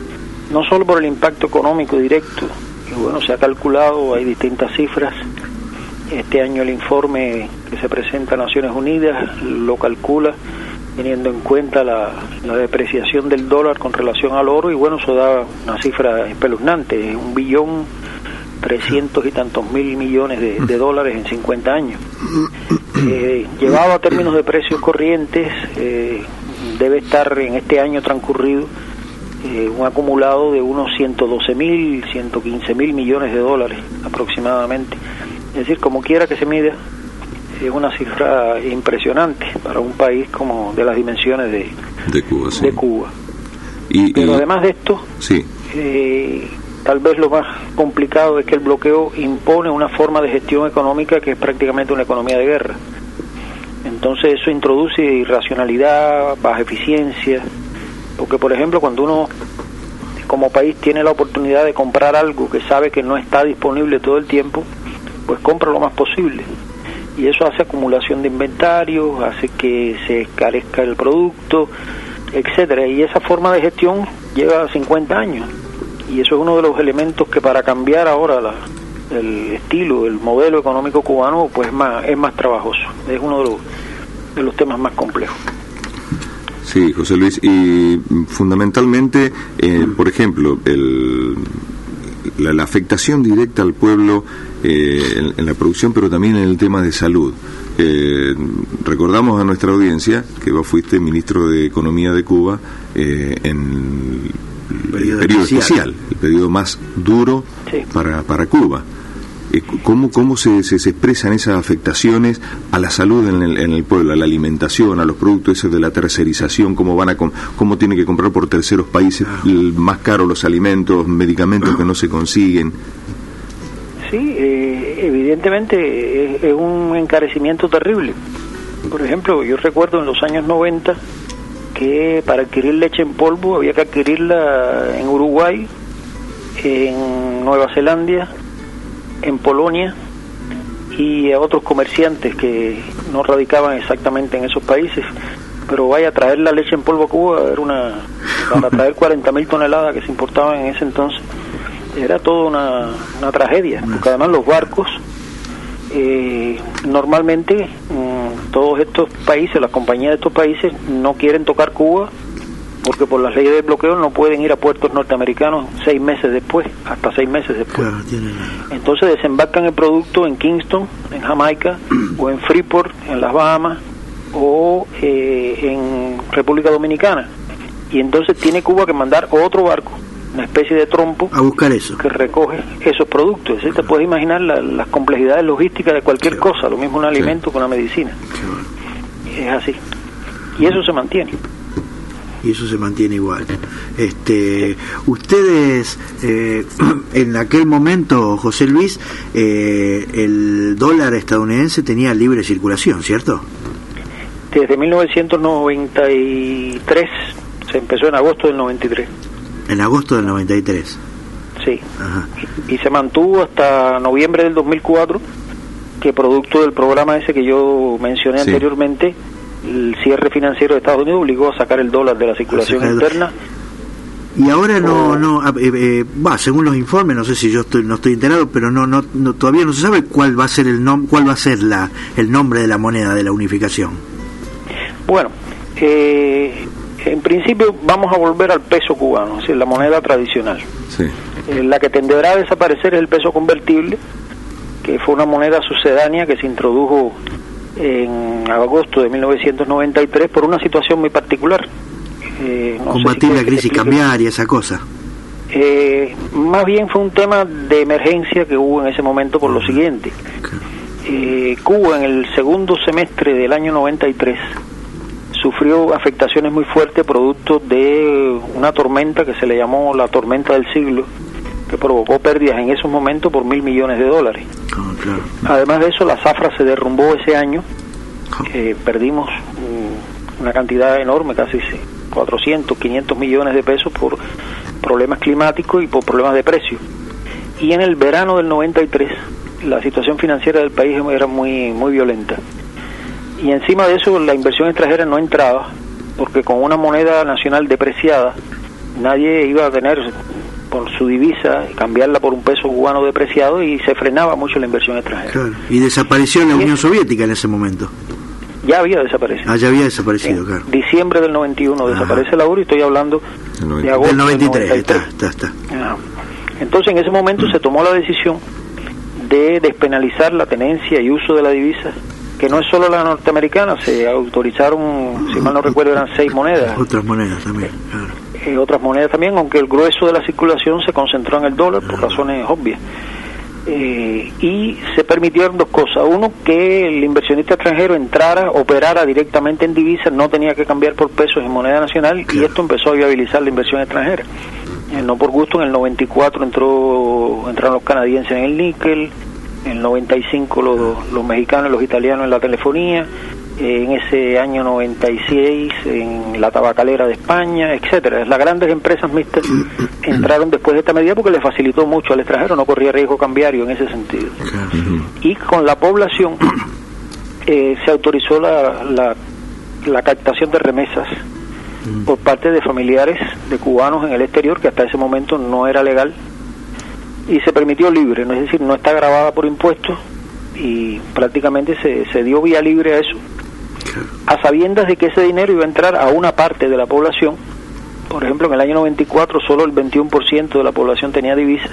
no solo por el impacto económico directo, que bueno, se ha calculado, hay distintas cifras. Este año el informe que se presenta a Naciones Unidas lo calcula teniendo en cuenta la depreciación del dólar con relación al oro, y bueno, eso da una cifra espeluznante, 1.300.000 y tantos mil millones de dólares en 50 años. Llevado a términos de precios corrientes, debe estar en este año transcurrido un acumulado de unos 112.000, 115.000 millones de dólares aproximadamente. Es decir, como quiera que se mida, es una cifra impresionante para un país como de las dimensiones de Cuba. Sí. De Cuba. Pero además de esto, sí. Tal vez lo más complicado es que el bloqueo impone una forma de gestión económica que es prácticamente una economía de guerra. Entonces eso introduce irracionalidad, baja eficiencia, porque por ejemplo cuando uno como país tiene la oportunidad de comprar algo que sabe que no está disponible todo el tiempo, pues compra lo más posible, y eso hace acumulación de inventarios, hace que se encarezca el producto, etcétera, y esa forma de gestión lleva 50 años, y eso es uno de los elementos que para cambiar ahora el estilo, el modelo económico cubano, pues es más trabajoso, es uno de los temas más complejos. Sí, José Luis, y fundamentalmente, por ejemplo, la afectación directa al pueblo en la producción, pero también en el tema de salud. Recordamos a nuestra audiencia que vos fuiste ministro de Economía de Cuba en el periodo especial, el periodo más duro, sí, para Cuba. ¿Cómo se expresan esas afectaciones a la salud en el pueblo, a la alimentación, a los productos esos de la tercerización, cómo tienen que comprar por terceros países más caros los alimentos, medicamentos que no se consiguen? Sí, evidentemente es un encarecimiento terrible. Por ejemplo, yo recuerdo en los años 90 que para adquirir leche en polvo había que adquirirla en Uruguay, en Nueva Zelanda, en Polonia y a otros comerciantes que no radicaban exactamente en esos países, pero vaya, traer la leche en polvo a Cuba era para traer 40.000 toneladas que se importaban en ese entonces, era toda una tragedia, porque además los barcos normalmente todos estos países, las compañías de estos países no quieren tocar Cuba porque por las leyes de bloqueo no pueden ir a puertos norteamericanos hasta 6 meses después. Claro, entonces desembarcan el producto en Kingston, en Jamaica, o en Freeport, en las Bahamas, o en República Dominicana. Y entonces tiene Cuba que mandar otro barco, una especie de trompo, a buscar eso, que recoge esos productos. Es decir, te puedes imaginar las complejidades logísticas de cualquier cosa, lo mismo un alimento que una medicina. Es así. Y eso se mantiene. Y eso se mantiene igual. Ustedes, en aquel momento, José Luis, el dólar estadounidense tenía libre circulación, ¿cierto? Desde 1993, se empezó en agosto del 93. En agosto del 93. Sí. Ajá. Y se mantuvo hasta noviembre del 2004, que producto del programa ese que yo mencioné anteriormente, el cierre financiero de Estados Unidos obligó a sacar el dólar de la circulación interna. Y ahora según los informes, no sé si yo no estoy enterado, pero no todavía no se sabe cuál va a ser el nombre de la moneda de la unificación. Bueno, en principio vamos a volver al peso cubano, es decir, la moneda tradicional. Sí. La que tenderá a desaparecer es el peso convertible, que fue una moneda sucedánea que se introdujo en agosto de 1993 por una situación muy particular. Combatir la crisis cambiaria, esa cosa. Más bien fue un tema de emergencia que hubo en ese momento por lo siguiente. Cuba en el segundo semestre del año 93 sufrió afectaciones muy fuertes producto de una tormenta que se le llamó la tormenta del siglo, que provocó pérdidas en esos momentos por $1.000 millones. Claro. Además de eso, la zafra se derrumbó ese año, perdimos una cantidad enorme, casi 400, 500 millones de pesos por problemas climáticos y por problemas de precio. Y en el verano del 93, la situación financiera del país era muy, muy violenta. Y encima de eso, la inversión extranjera no entraba, porque con una moneda nacional depreciada, nadie iba a tener por su divisa, cambiarla por un peso cubano depreciado, y se frenaba mucho la inversión extranjera. Claro. Y desapareció en la Unión Soviética en ese momento. Ya había desaparecido. Ya había desaparecido, claro. Diciembre del 91 desaparece la URSS, y estoy hablando de agosto del 93. Del 93. Está. Entonces, en ese momento se tomó la decisión de despenalizar la tenencia y uso de la divisa, que no es solo la norteamericana. Se autorizaron, si mal no recuerdo, eran 6 monedas. Otras monedas también, claro. Otras monedas también, aunque el grueso de la circulación se concentró en el dólar por razones obvias. Y se permitieron 2 cosas. Uno, que el inversionista extranjero entrara, operara directamente en divisas, no tenía que cambiar por pesos en moneda nacional, y esto empezó a viabilizar la inversión extranjera. No por gusto, en el 94 entraron los canadienses en el níquel, en el 95 los mexicanos y los italianos en la telefonía, en ese año 96 en la tabacalera de España, etcétera. Las grandes empresas mixtas entraron después de esta medida porque le facilitó mucho al extranjero, no corría riesgo cambiario en ese sentido. Y con la población se autorizó la captación de remesas por parte de familiares de cubanos en el exterior, que hasta ese momento no era legal, y se permitió libre, es decir, no está grabada por impuestos, y prácticamente se dio vía libre a eso, a sabiendas de que ese dinero iba a entrar a una parte de la población. Por ejemplo, en el año 94 solo el 21% de la población tenía divisa,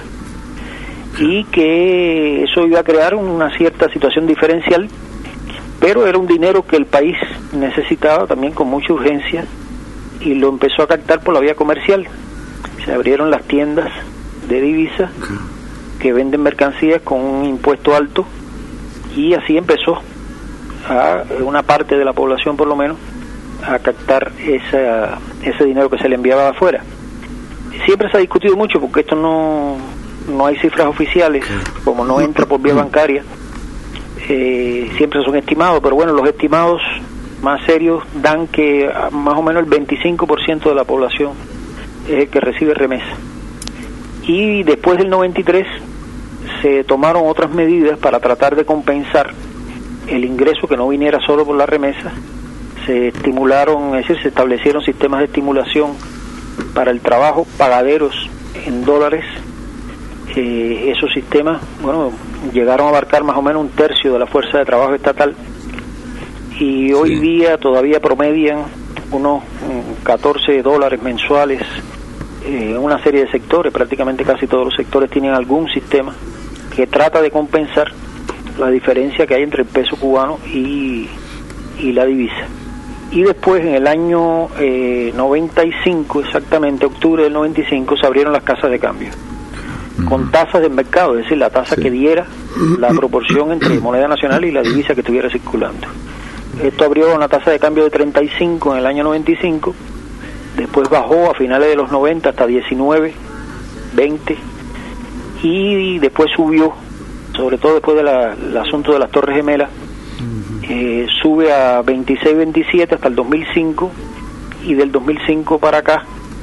y que eso iba a crear una cierta situación diferencial, pero era un dinero que el país necesitaba también con mucha urgencia, y lo empezó a captar por la vía comercial. Se abrieron las tiendas de divisas que venden mercancías con un impuesto alto, y así empezó a una parte de la población, por lo menos, a captar ese dinero que se le enviaba de afuera. Siempre se ha discutido mucho, porque esto no hay cifras oficiales, como no entra por vía bancaria, siempre son estimados, pero bueno, los estimados más serios dan que más o menos el 25% de la población es el que recibe remesa. Y después del 93 se tomaron otras medidas para tratar de compensar el ingreso que no viniera solo por la remesa. Se estimularon, es decir, se establecieron sistemas de estimulación para el trabajo, pagaderos en dólares. Esos sistemas, bueno, llegaron a abarcar más o menos 1/3 de la fuerza de trabajo estatal, y hoy día todavía promedian unos $14 mensuales en una serie de sectores. Prácticamente casi todos los sectores tienen algún sistema que trata de compensar la diferencia que hay entre el peso cubano y la divisa. Y después, en el año 95, exactamente octubre del 95, se abrieron las casas de cambio con tasas del mercado, es decir, la tasa que diera la proporción entre moneda nacional y la divisa que estuviera circulando. Esto abrió una tasa de cambio de 35 en el año 95, después bajó a finales de los 90 hasta 19, 20, y después subió, sobre todo después del asunto de las Torres Gemelas, sube a 26, 27 hasta el 2005, y del 2005 para acá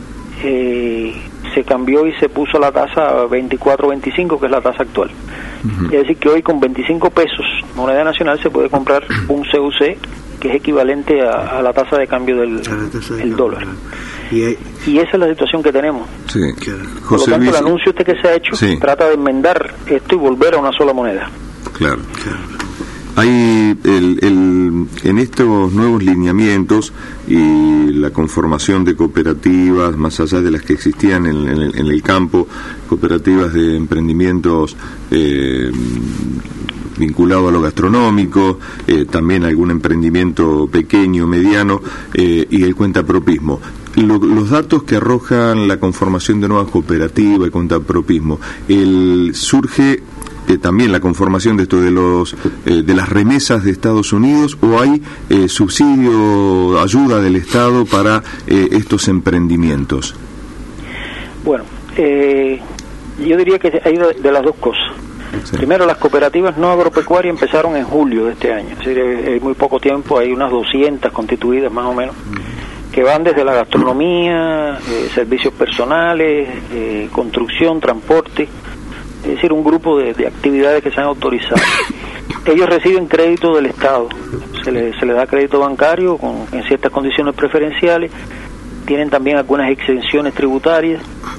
se cambió y se puso la tasa a 24, 25, que es la tasa actual. Es decir, que hoy con 25 pesos moneda nacional se puede comprar un CUC, que es equivalente a la tasa de cambio del dólar. Y esa es la situación que tenemos. Sí. Por lo tanto, el anuncio que se ha hecho trata de enmendar esto y volver a una sola moneda. Claro. Hay en estos nuevos lineamientos y la conformación de cooperativas, más allá de las que existían en el campo, cooperativas de emprendimientos vinculado a lo gastronómico, también algún emprendimiento pequeño, mediano, y el cuentapropismo. Los datos que arrojan la conformación de nuevas cooperativas y cuentapropismo, surge también la conformación de esto de las remesas de Estados Unidos, o hay subsidio, ayuda del Estado para estos emprendimientos. Bueno, yo diría que hay de las dos cosas. Primero, las cooperativas no agropecuarias empezaron en julio de este año, es decir, hay muy poco tiempo, hay unas 200 constituidas más o menos, que van desde la gastronomía, servicios personales, construcción, transporte, es decir, un grupo de actividades que se han autorizado. Ellos reciben crédito del Estado, se les da crédito bancario en ciertas condiciones preferenciales, tienen también algunas exenciones tributarias,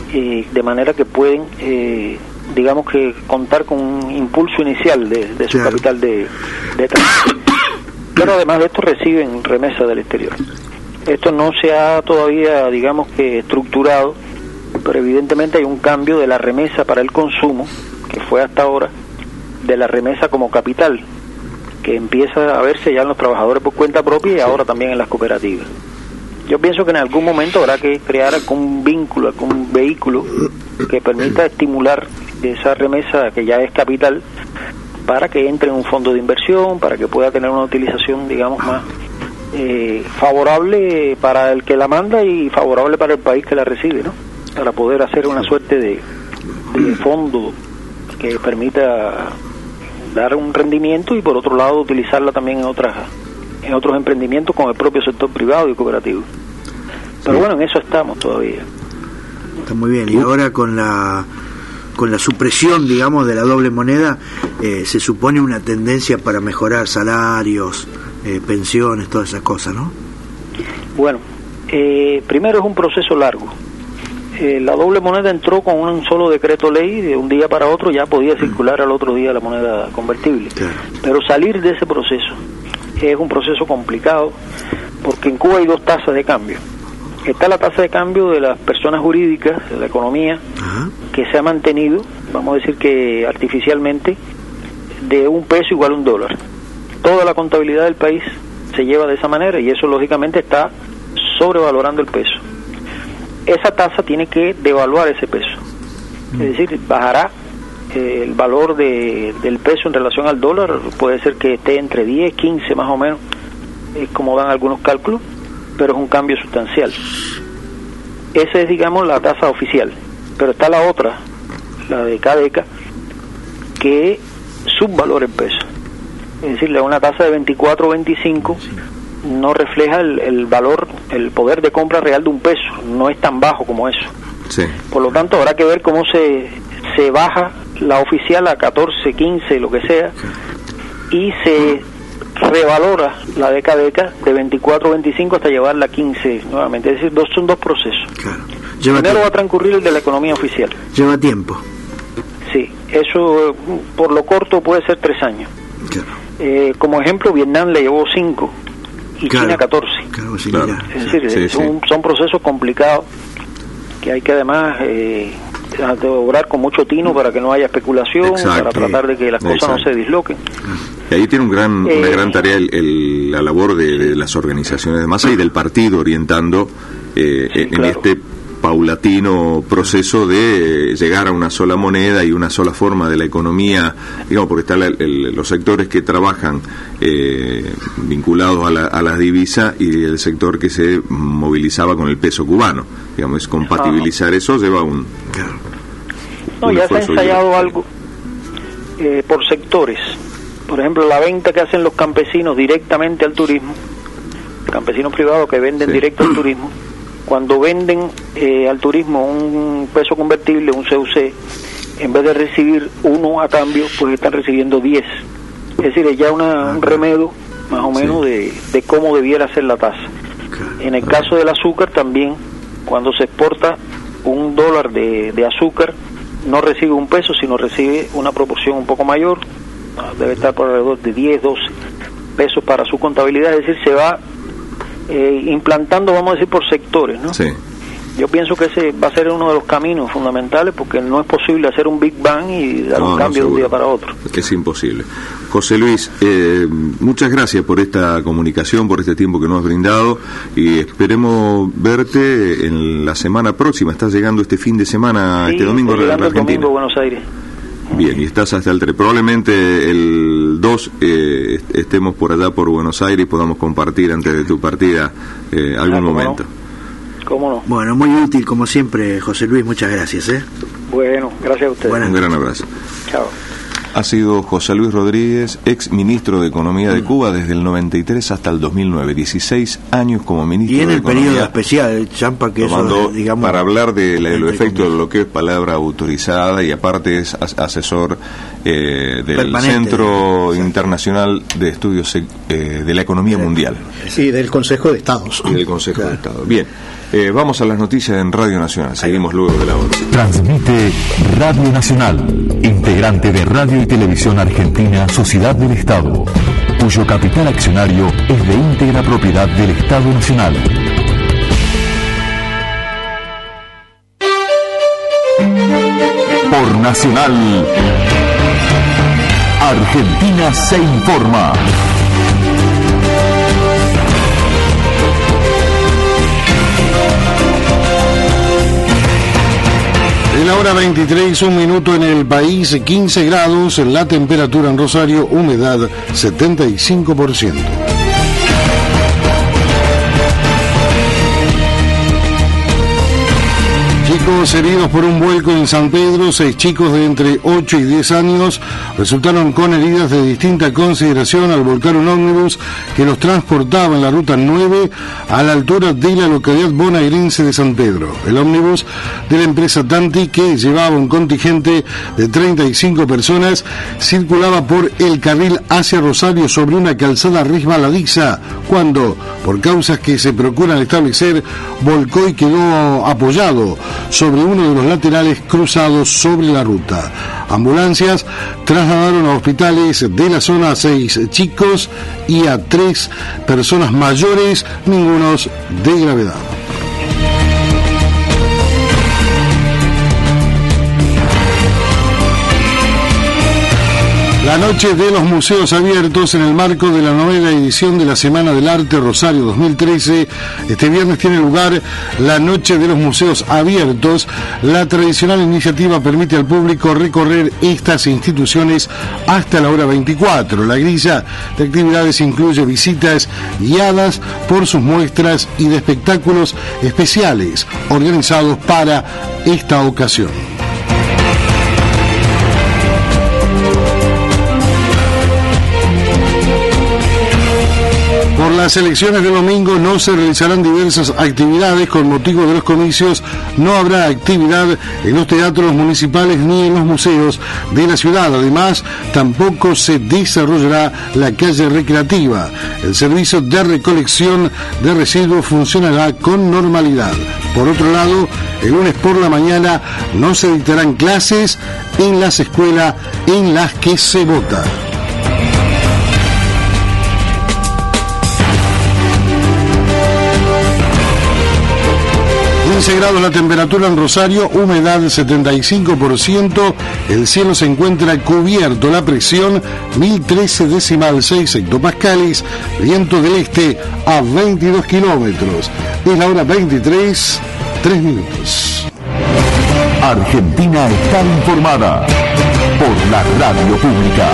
de manera que pueden, digamos que contar con un impulso inicial de su capital de trabajo. Pero además de esto reciben remesas del exterior. Esto no se ha todavía, digamos que estructurado, pero evidentemente hay un cambio de la remesa para el consumo, que fue hasta ahora, de la remesa como capital, que empieza a verse ya en los trabajadores por cuenta propia y ahora también en las cooperativas. Yo pienso que en algún momento habrá que crear algún vínculo, algún vehículo que permita estimular esa remesa que ya es capital para que entre en un fondo de inversión, para que pueda tener una utilización, digamos, más favorable para el que la manda y favorable para el país que la recibe, ¿no? Para poder hacer una suerte de fondo que permita dar un rendimiento y por otro lado utilizarla también en otros emprendimientos con el propio sector privado y cooperativo. Pero bueno, en eso estamos todavía. Está muy bien. Y ahora con la supresión, digamos, de la doble moneda, se supone una tendencia para mejorar salarios, pensiones, todas esas cosas, ¿no? Bueno, primero es un proceso largo. La doble moneda entró con un solo decreto ley, de un día para otro ya podía circular al otro día la moneda convertible. Claro. Pero salir de ese proceso es un proceso complicado, porque en Cuba hay dos tasas de cambio. Está la tasa de cambio de las personas jurídicas, de la economía, que se ha mantenido, vamos a decir que artificialmente, de $1 igual a $1. Toda la contabilidad del país se lleva de esa manera y eso lógicamente está sobrevalorando el peso. Esa tasa tiene que devaluar ese peso, es decir, bajará el valor del peso en relación al dólar, puede ser que esté entre 10, 15 más o menos, como dan algunos cálculos, pero es un cambio sustancial. Esa es, digamos, la tasa oficial, pero está la otra, la de CADECA, que subvalora el peso, es decir, una tasa de 24 o 25 no refleja el valor, el poder de compra real de un peso, no es tan bajo como eso. Sí. Por lo tanto, habrá que ver cómo se baja la oficial a 14, 15, lo que sea, y se revalora la de CADECA de 24 o 25 hasta llevarla a 15 nuevamente. Es decir, son dos procesos. Claro. Primero va a transcurrir el de la economía oficial. Lleva tiempo. Sí, eso por lo corto puede ser 3 años. Claro. Como ejemplo, Vietnam le llevó 5 y claro. China 14. Claro, sí, claro. Es decir, son procesos complicados que hay que además obrar con mucho tino para que no haya especulación. Exacto. Para tratar de que las cosas no se disloquen. Y ahí tiene una gran tarea la labor de las organizaciones de masa y del partido orientando en claro. Este paulatino proceso de llegar a una sola moneda y una sola forma de la economía, digamos, porque están los sectores que trabajan vinculados a las divisas y el sector que se movilizaba con el peso cubano, digamos, es compatibilizar eso lleva un ya se ha ensayado algo por sectores, por ejemplo la venta que hacen los campesinos directamente al turismo, campesinos privados que venden directo al turismo. Cuando venden al turismo un peso convertible, un CUC, en vez de recibir 1 a cambio, pues están recibiendo 10. Es decir, es ya un remedio más o menos de cómo debiera ser la tasa. En el caso del azúcar también, cuando se exporta $1 de azúcar, no recibe $1, sino recibe una proporción un poco mayor, debe estar por alrededor de 10, 12 pesos para su contabilidad, es decir, se va implantando, vamos a decir, por sectores, ¿no? Sí. Yo pienso que ese va a ser uno de los caminos fundamentales, porque no es posible hacer un Big Bang y dar un cambio de un día para otro. Es imposible. José Luis, muchas gracias por esta comunicación, por este tiempo que nos has brindado, y esperemos verte en la semana próxima. Estás llegando este fin de semana, este domingo a la Argentina. Domingo a Buenos Aires. Bien, y estás hasta el 3. Probablemente el 2 estemos por allá por Buenos Aires y podamos compartir antes de tu partida algún momento. ¿Cómo no? Bueno, muy útil como siempre, José Luis, muchas gracias. Bueno, gracias a ustedes. Un gran abrazo. Chao. Ha sido José Luis Rodríguez, ex ministro de Economía de Cuba desde el 93 hasta el 2009, 16 años como ministro de Economía. Y en el periodo especial, Champa, que eso, digamos, para hablar de los efectos de lo que es palabra autorizada, y aparte es asesor del Permanente. Centro Internacional de Estudios de la Economía Mundial. Y del Consejo de Estados. Y del Consejo de Estado. Bien, vamos a las noticias en Radio Nacional. Seguimos luego de la 11. Transmite Radio Nacional, integrante de Radio y Televisión Argentina, Sociedad del Estado, cuyo capital accionario es de íntegra propiedad del Estado Nacional. Por Nacional, Argentina se informa. En la hora 23, 1 minuto en el país, 15 grados, la temperatura en Rosario, humedad 75%. Chicos heridos por un vuelco en San Pedro. 6 chicos de entre 8 y 10 años resultaron con heridas de distinta consideración al volcar un ómnibus que los transportaba en la ruta 9 a la altura de la localidad bonaerense de San Pedro. El ómnibus de la empresa Tanti, que llevaba un contingente de 35 personas, circulaba por el carril hacia Rosario sobre una calzada resbaladiza cuando, por causas que se procuran establecer, volcó y quedó apoyado sobre uno de los laterales cruzados sobre la ruta. Ambulancias trasladaron a hospitales de la zona a 6 chicos y a 3 personas mayores, ningunos de gravedad. La noche de los museos abiertos en el marco de la 9ª edición de la Semana del Arte Rosario 2013. Este viernes tiene lugar la Noche de los Museos Abiertos. La tradicional iniciativa permite al público recorrer estas instituciones hasta la hora 24. La grilla de actividades incluye visitas guiadas por sus muestras y de espectáculos especiales organizados para esta ocasión. Por las elecciones de domingo no se realizarán diversas actividades. Con motivo de los comicios no habrá actividad en los teatros municipales ni en los museos de la ciudad. Además, tampoco se desarrollará la calle recreativa. El servicio de recolección de residuos funcionará con normalidad. Por otro lado, el lunes por la mañana no se dictarán clases en las escuelas en las que se vota. 15 grados la temperatura en Rosario, humedad 75%, el cielo se encuentra cubierto, la presión 1013,6 hectopascales, viento del este a 22 kilómetros. Es la hora 23, 3 minutos. Argentina está informada por la radio pública.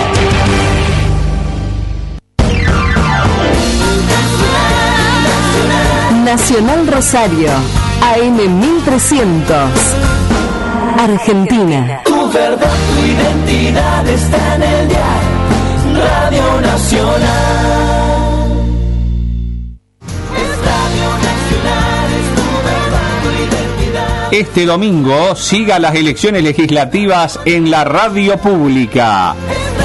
Nacional Rosario, AM 1300. Argentina. Tu verdad, tu identidad está en el diario Radio Nacional. Es Radio Nacional, es tu verdad, tu identidad. Este domingo siga las elecciones legislativas en la radio pública.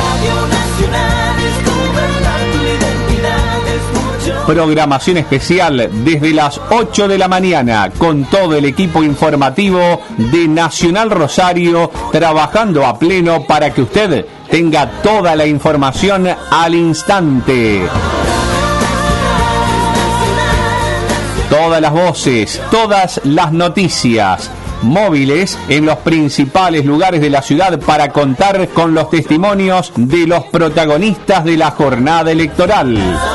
Programación especial desde las 8 de la mañana con todo el equipo informativo de Nacional Rosario trabajando a pleno para que usted tenga toda la información al instante. Todas las voces, todas las noticias, móviles en los principales lugares de la ciudad para contar con los testimonios de los protagonistas de la jornada electoral.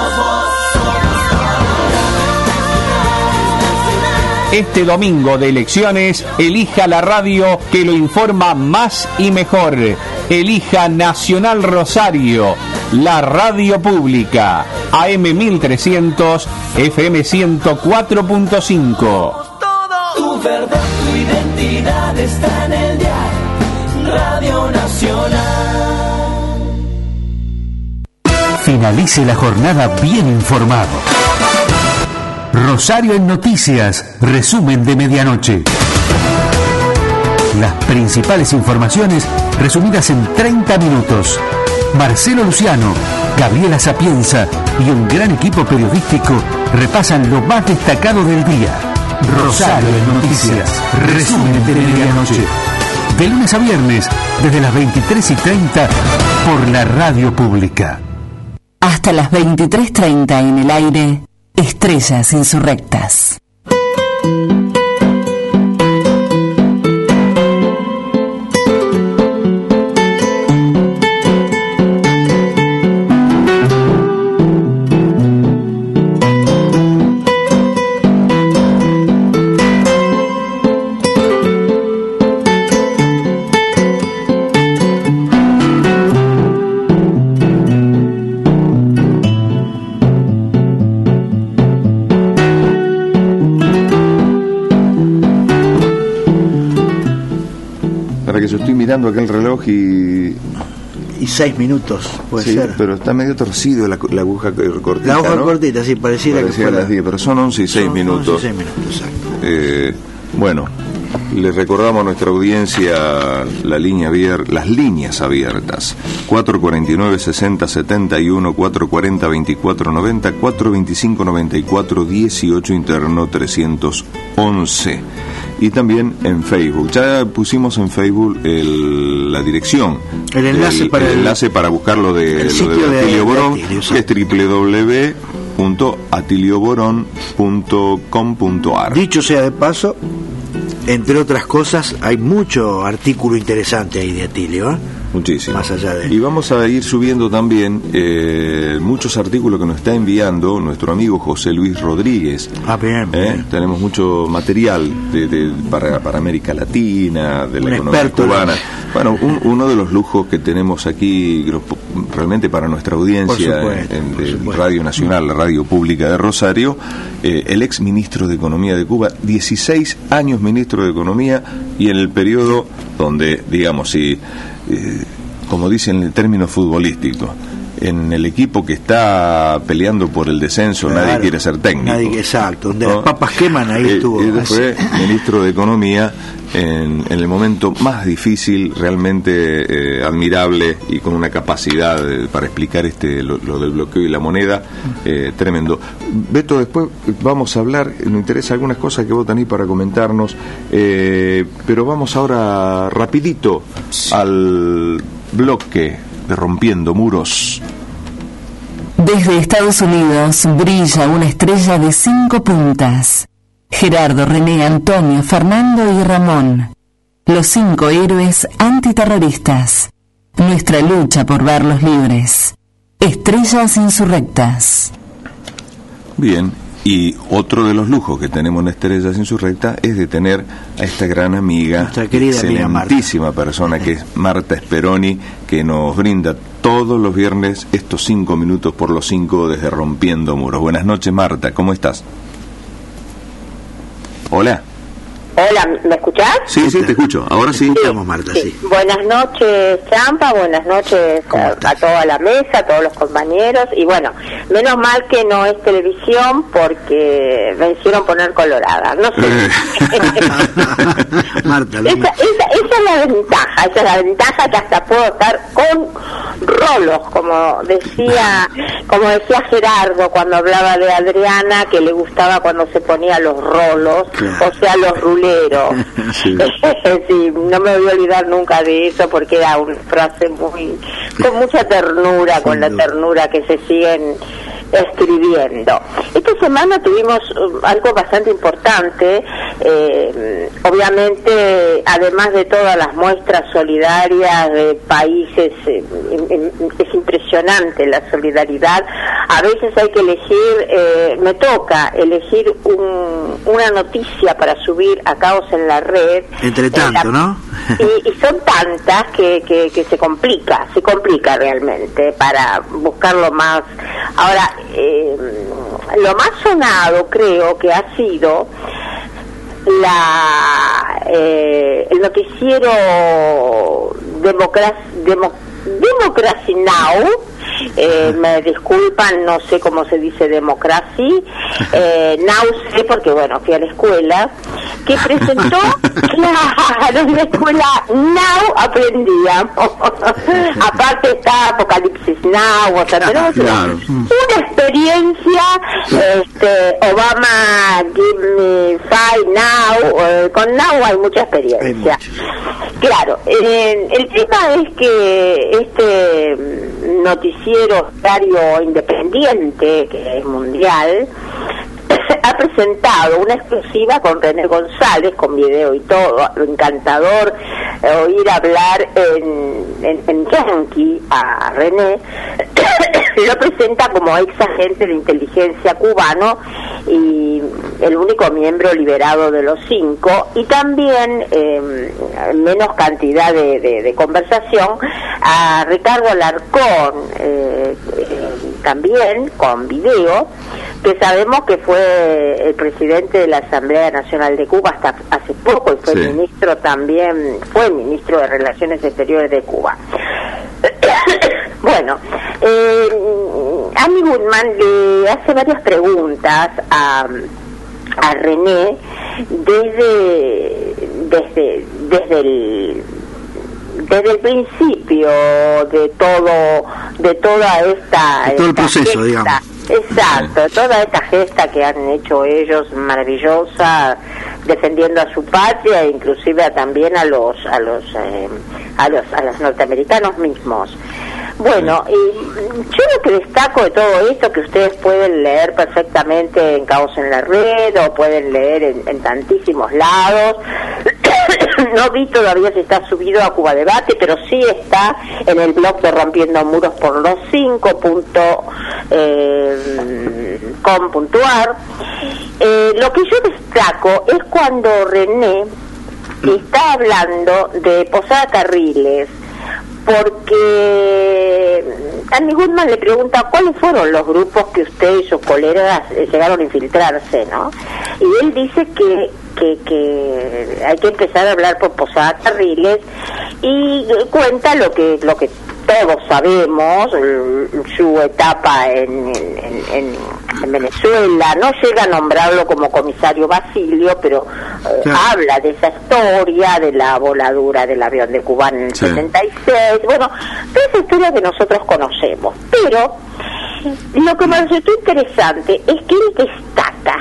Este domingo de elecciones, elija la radio que lo informa más y mejor. Elija Nacional Rosario, la radio pública, AM 1300, FM 104.5. Tu verdad, tu identidad está en el diario Radio Nacional. Finalice la jornada bien informado. Rosario en Noticias, resumen de medianoche. Las principales informaciones resumidas en 30 minutos. Marcelo Luciano, Gabriela Sapienza y un gran equipo periodístico repasan lo más destacado del día. Rosario en Noticias, resumen de medianoche. De lunes a viernes, desde las 23:30, por la radio pública. Hasta las 23:30 en el aire, Estrellas Insurrectas. Que yo estoy mirando acá el reloj y 6 minutos, puede sí, ser. Pero está medio torcido la aguja cortita. La hoja, ¿no? Cortita, sí, pareciera que fuera las 10, pero son 11 y 6 minutos. 11 y 6 minutos, exacto. Bueno, les recordamos a nuestra audiencia las líneas abiertas: 449-60-71, 440-2490, 425-94-18, interno 311. Y también en Facebook. Ya pusimos en Facebook la dirección. El enlace para buscar lo de Atilio Borón, que es www.atilioborón.com.ar. Dicho sea de paso, entre otras cosas, hay mucho artículo interesante ahí de Atilio, ¿eh? Muchísimo. Más allá de... Y vamos a ir subiendo también muchos artículos que nos está enviando nuestro amigo José Luis Rodríguez. Bien. Tenemos mucho material para América Latina, de la economía cubana. Bueno, uno de los lujos que tenemos aquí realmente para nuestra audiencia de Radio Nacional, la radio pública de Rosario, el ex ministro de Economía de Cuba, 16 años ministro de Economía, y en el periodo donde, digamos, como dicen en el término futbolístico, en el equipo que está peleando por el descenso, claro, nadie quiere ser técnico. Exacto, donde las papas queman, ahí estuvo. Él fue ministro de Economía en el momento más difícil, realmente admirable, y con una capacidad para explicar lo del bloqueo y la moneda, tremendo. Beto, después vamos a hablar, nos interesa algunas cosas que vos tenés para comentarnos, pero vamos ahora rapidito al bloque de Rompiendo Muros. Desde Estados Unidos brilla una estrella de 5 puntas. Gerardo, René, Antonio, Fernando y Ramón. Los 5 héroes antiterroristas. Nuestra lucha por verlos libres. Estrellas Insurrectas. Bien, y otro de los lujos que tenemos en Estrellas Insurrectas es de tener a esta gran amiga, nuestra querida excelentísima persona que es Marta Speroni, que nos brinda todos los viernes estos 5 minutos por los 5 desde Rompiendo Muros. Buenas noches, Marta, ¿cómo estás? Hola. Hola, ¿me escuchás? Sí, te escucho. Ahora sí. Estamos, Marta, sí. Buenas noches, Champa, buenas noches a toda la mesa, a todos los compañeros. Y bueno, menos mal que no es televisión porque me hicieron poner colorada. No sé. Marta, esa es la ventaja que hasta puedo estar con rolos, como decía Gerardo cuando hablaba de Adriana, que le gustaba cuando se ponía los rolos, claro, o sea, los ruleros. Sí. Sí, no me voy a olvidar nunca de eso porque era una frase con mucha ternura, con la ternura que se siguen escribiendo. Esta semana tuvimos algo bastante importante, obviamente, además de todas las muestras solidarias de países, es impresionante la solidaridad. A veces hay que elegir, me toca elegir una noticia para subir a Caos en la Red. Entre tanto, ¿no? Y son tantas que se complica realmente para buscarlo más. Ahora, lo más sonado creo que ha sido el noticiero Democracy Now. Me disculpan, no sé cómo se dice Democracy. Now sé porque, bueno, fui a la escuela. que presentó, claro, en la escuela Now aprendíamos. Aparte está Apocalipsis Now, o sea, tenemos una experiencia, Obama Give Me Five Now, con Now hay mucha experiencia. Claro, el tema es que este noticiero diario independiente, que es mundial, ha presentado una exclusiva con René González, con video y todo, lo encantador oír hablar en yankee a René. Lo presenta como ex agente de inteligencia cubano y el único miembro liberado de los 5, y también menos cantidad de conversación a Ricardo Alarcón, también con video, que sabemos que fue el presidente de la Asamblea Nacional de Cuba hasta hace poco y fue ministro también, fue ministro de Relaciones Exteriores de Cuba. Bueno, Amy Goodman le hace varias preguntas a René desde el principio de toda esta todo el proceso, gesta, digamos. Exacto, toda esta gesta que han hecho ellos maravillosa, defendiendo a su patria e inclusive también a los norteamericanos mismos. Bueno, yo lo que destaco de todo esto, que ustedes pueden leer perfectamente en Caos en la Red o pueden leer en tantísimos lados, no vi todavía si está subido a Cuba Debate, pero sí está en el blog de Rompiendo Muros por los 5.com.ar. Lo que yo destaco es cuando René está hablando de Posada Carriles, porque Amy Goodman le pregunta cuáles fueron los grupos que usted y sus colegas llegaron a infiltrarse, ¿no? Y él dice que hay que empezar a hablar por Posada Carriles, y cuenta lo que todos sabemos, su etapa en Venezuela. No llega a nombrarlo como comisario Basilio, pero habla de esa historia, de la voladura del avión de Cuba en el 76, bueno, toda esa historia que nosotros conocemos. Pero lo que me resultó interesante es que él destaca,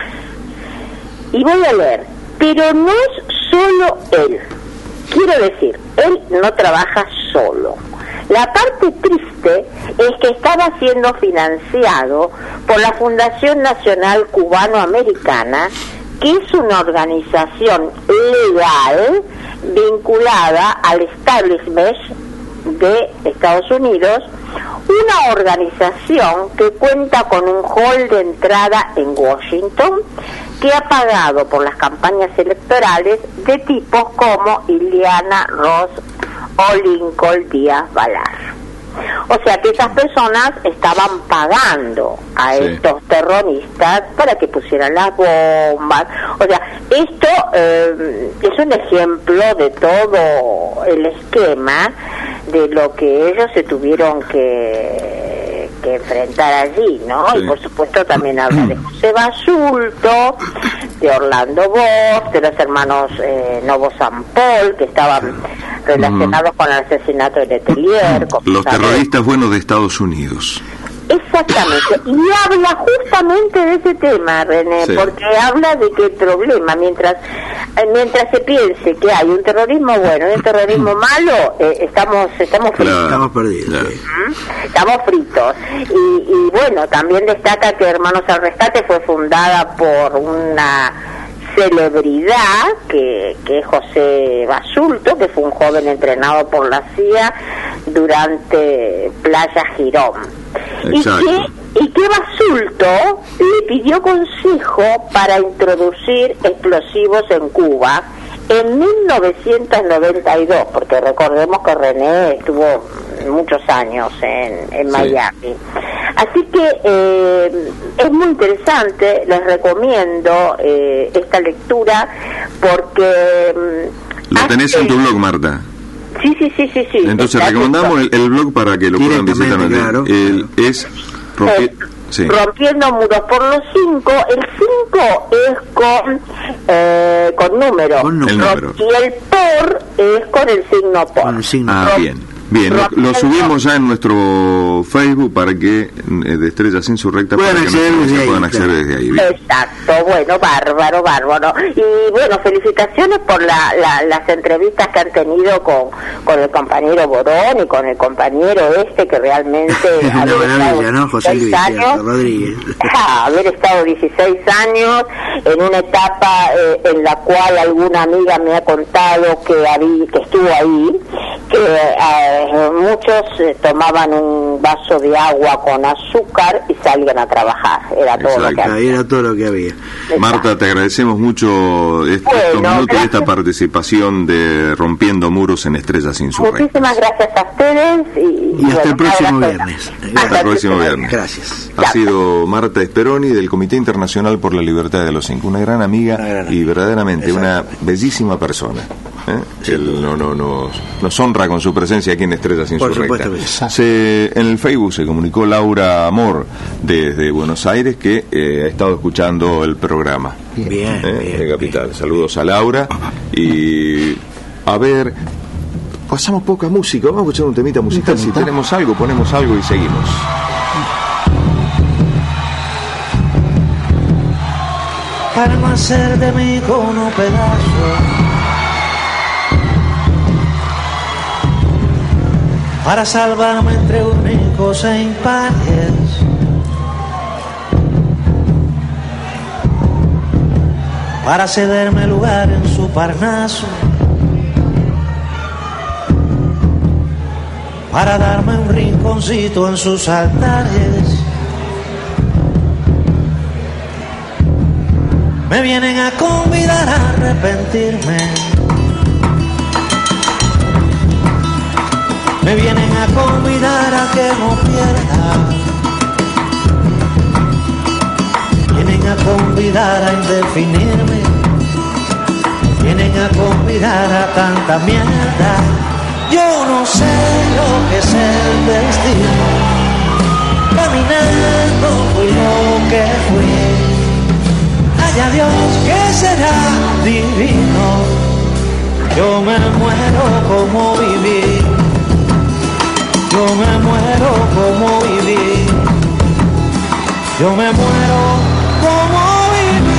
y voy a leer, pero no es solo él. Quiero decir, él no trabaja solo. La parte triste es que estaba siendo financiado por la Fundación Nacional Cubano-Americana, que es una organización legal vinculada al establishment de Estados Unidos, una organización que cuenta con un hall de entrada en Washington, que ha pagado por las campañas electorales de tipos como Ileana Ross o Lincoln Díaz Balart. O sea que esas personas estaban pagando a estos terroristas para que pusieran las bombas. O sea, esto es un ejemplo de todo el esquema de lo que ellos se tuvieron que enfrentar allí, ¿no? Y por supuesto también habla de José Basulto, de Orlando Bosch, de los hermanos Novo Sampol, que estaban relacionados con el asesinato de Letelier. Los terroristas buenos de Estados Unidos. Exactamente, y habla justamente de ese tema, René, porque habla de que el problema, mientras se piense que hay un terrorismo bueno y un terrorismo malo, estamos fritos. Claro. Estamos perdidos. Estamos fritos. Y bueno, también destaca que Hermanos al Rescate fue fundada por una celebridad que es José Basulto, que fue un joven entrenado por la CIA durante Playa Girón. Y que Basulto le pidió consejo para introducir explosivos en Cuba en 1992, porque recordemos que René estuvo muchos años en Miami. Así que es muy interesante, les recomiendo esta lectura, porque lo tenés en tu blog, Marta. Sí. Entonces recomendamos el blog para que lo puedan visitar. Claro. Es Sí. Rompiendo muros por los 5. El 5 es con número. El número. Y el por es con el signo por. Bien. Bien, lo subimos ya en nuestro Facebook para que de Estrellas Insurrectas puedan acceder desde ahí. Bien. Exacto, bueno, bárbaro. Y bueno, felicitaciones por las entrevistas que han tenido con el compañero Borón y con el compañero que realmente una maravilla, ¿no? José Luis Rodríguez. Haber estado 16 años en una etapa en la cual alguna amiga me ha contado que estuvo ahí, que muchos tomaban un vaso de agua con azúcar y salían a trabajar. Era todo lo que había. Era todo lo que había. Marta, te agradecemos mucho estos minutos y esta participación de Rompiendo Muros en Estrellas Insurrectas. Muchísimas gracias a ustedes y hasta el próximo viernes. Hasta el próximo viernes. Gracias. Ha sido Marta Speroni del Comité Internacional por la Libertad de los Cinco, una gran amiga y verdaderamente una bellísima persona. Él nos honra con su presencia aquí en Estrellas Insurrectas. En el Facebook se comunicó Laura Amor desde Buenos Aires que ha estado escuchando el programa de Capital. Saludos a Laura y a ver, pasamos poca música, vamos a escuchar un temita musical. Si tenemos algo, ponemos algo y seguimos. Para no hacer de mí con un pedazo, para salvarme entre únicos e impares, para cederme lugar en su Parnaso, para darme un rinconcito en sus altares. Me vienen a convidar a arrepentirme, me vienen a convidar a que no pierda, vienen a convidar a indefinirme, vienen a convidar a tanta mierda. Yo no sé lo que es el destino, caminando fui lo que fui. Haya Dios que será divino, yo me muero como viví, yo me muero como viví, yo me muero como viví.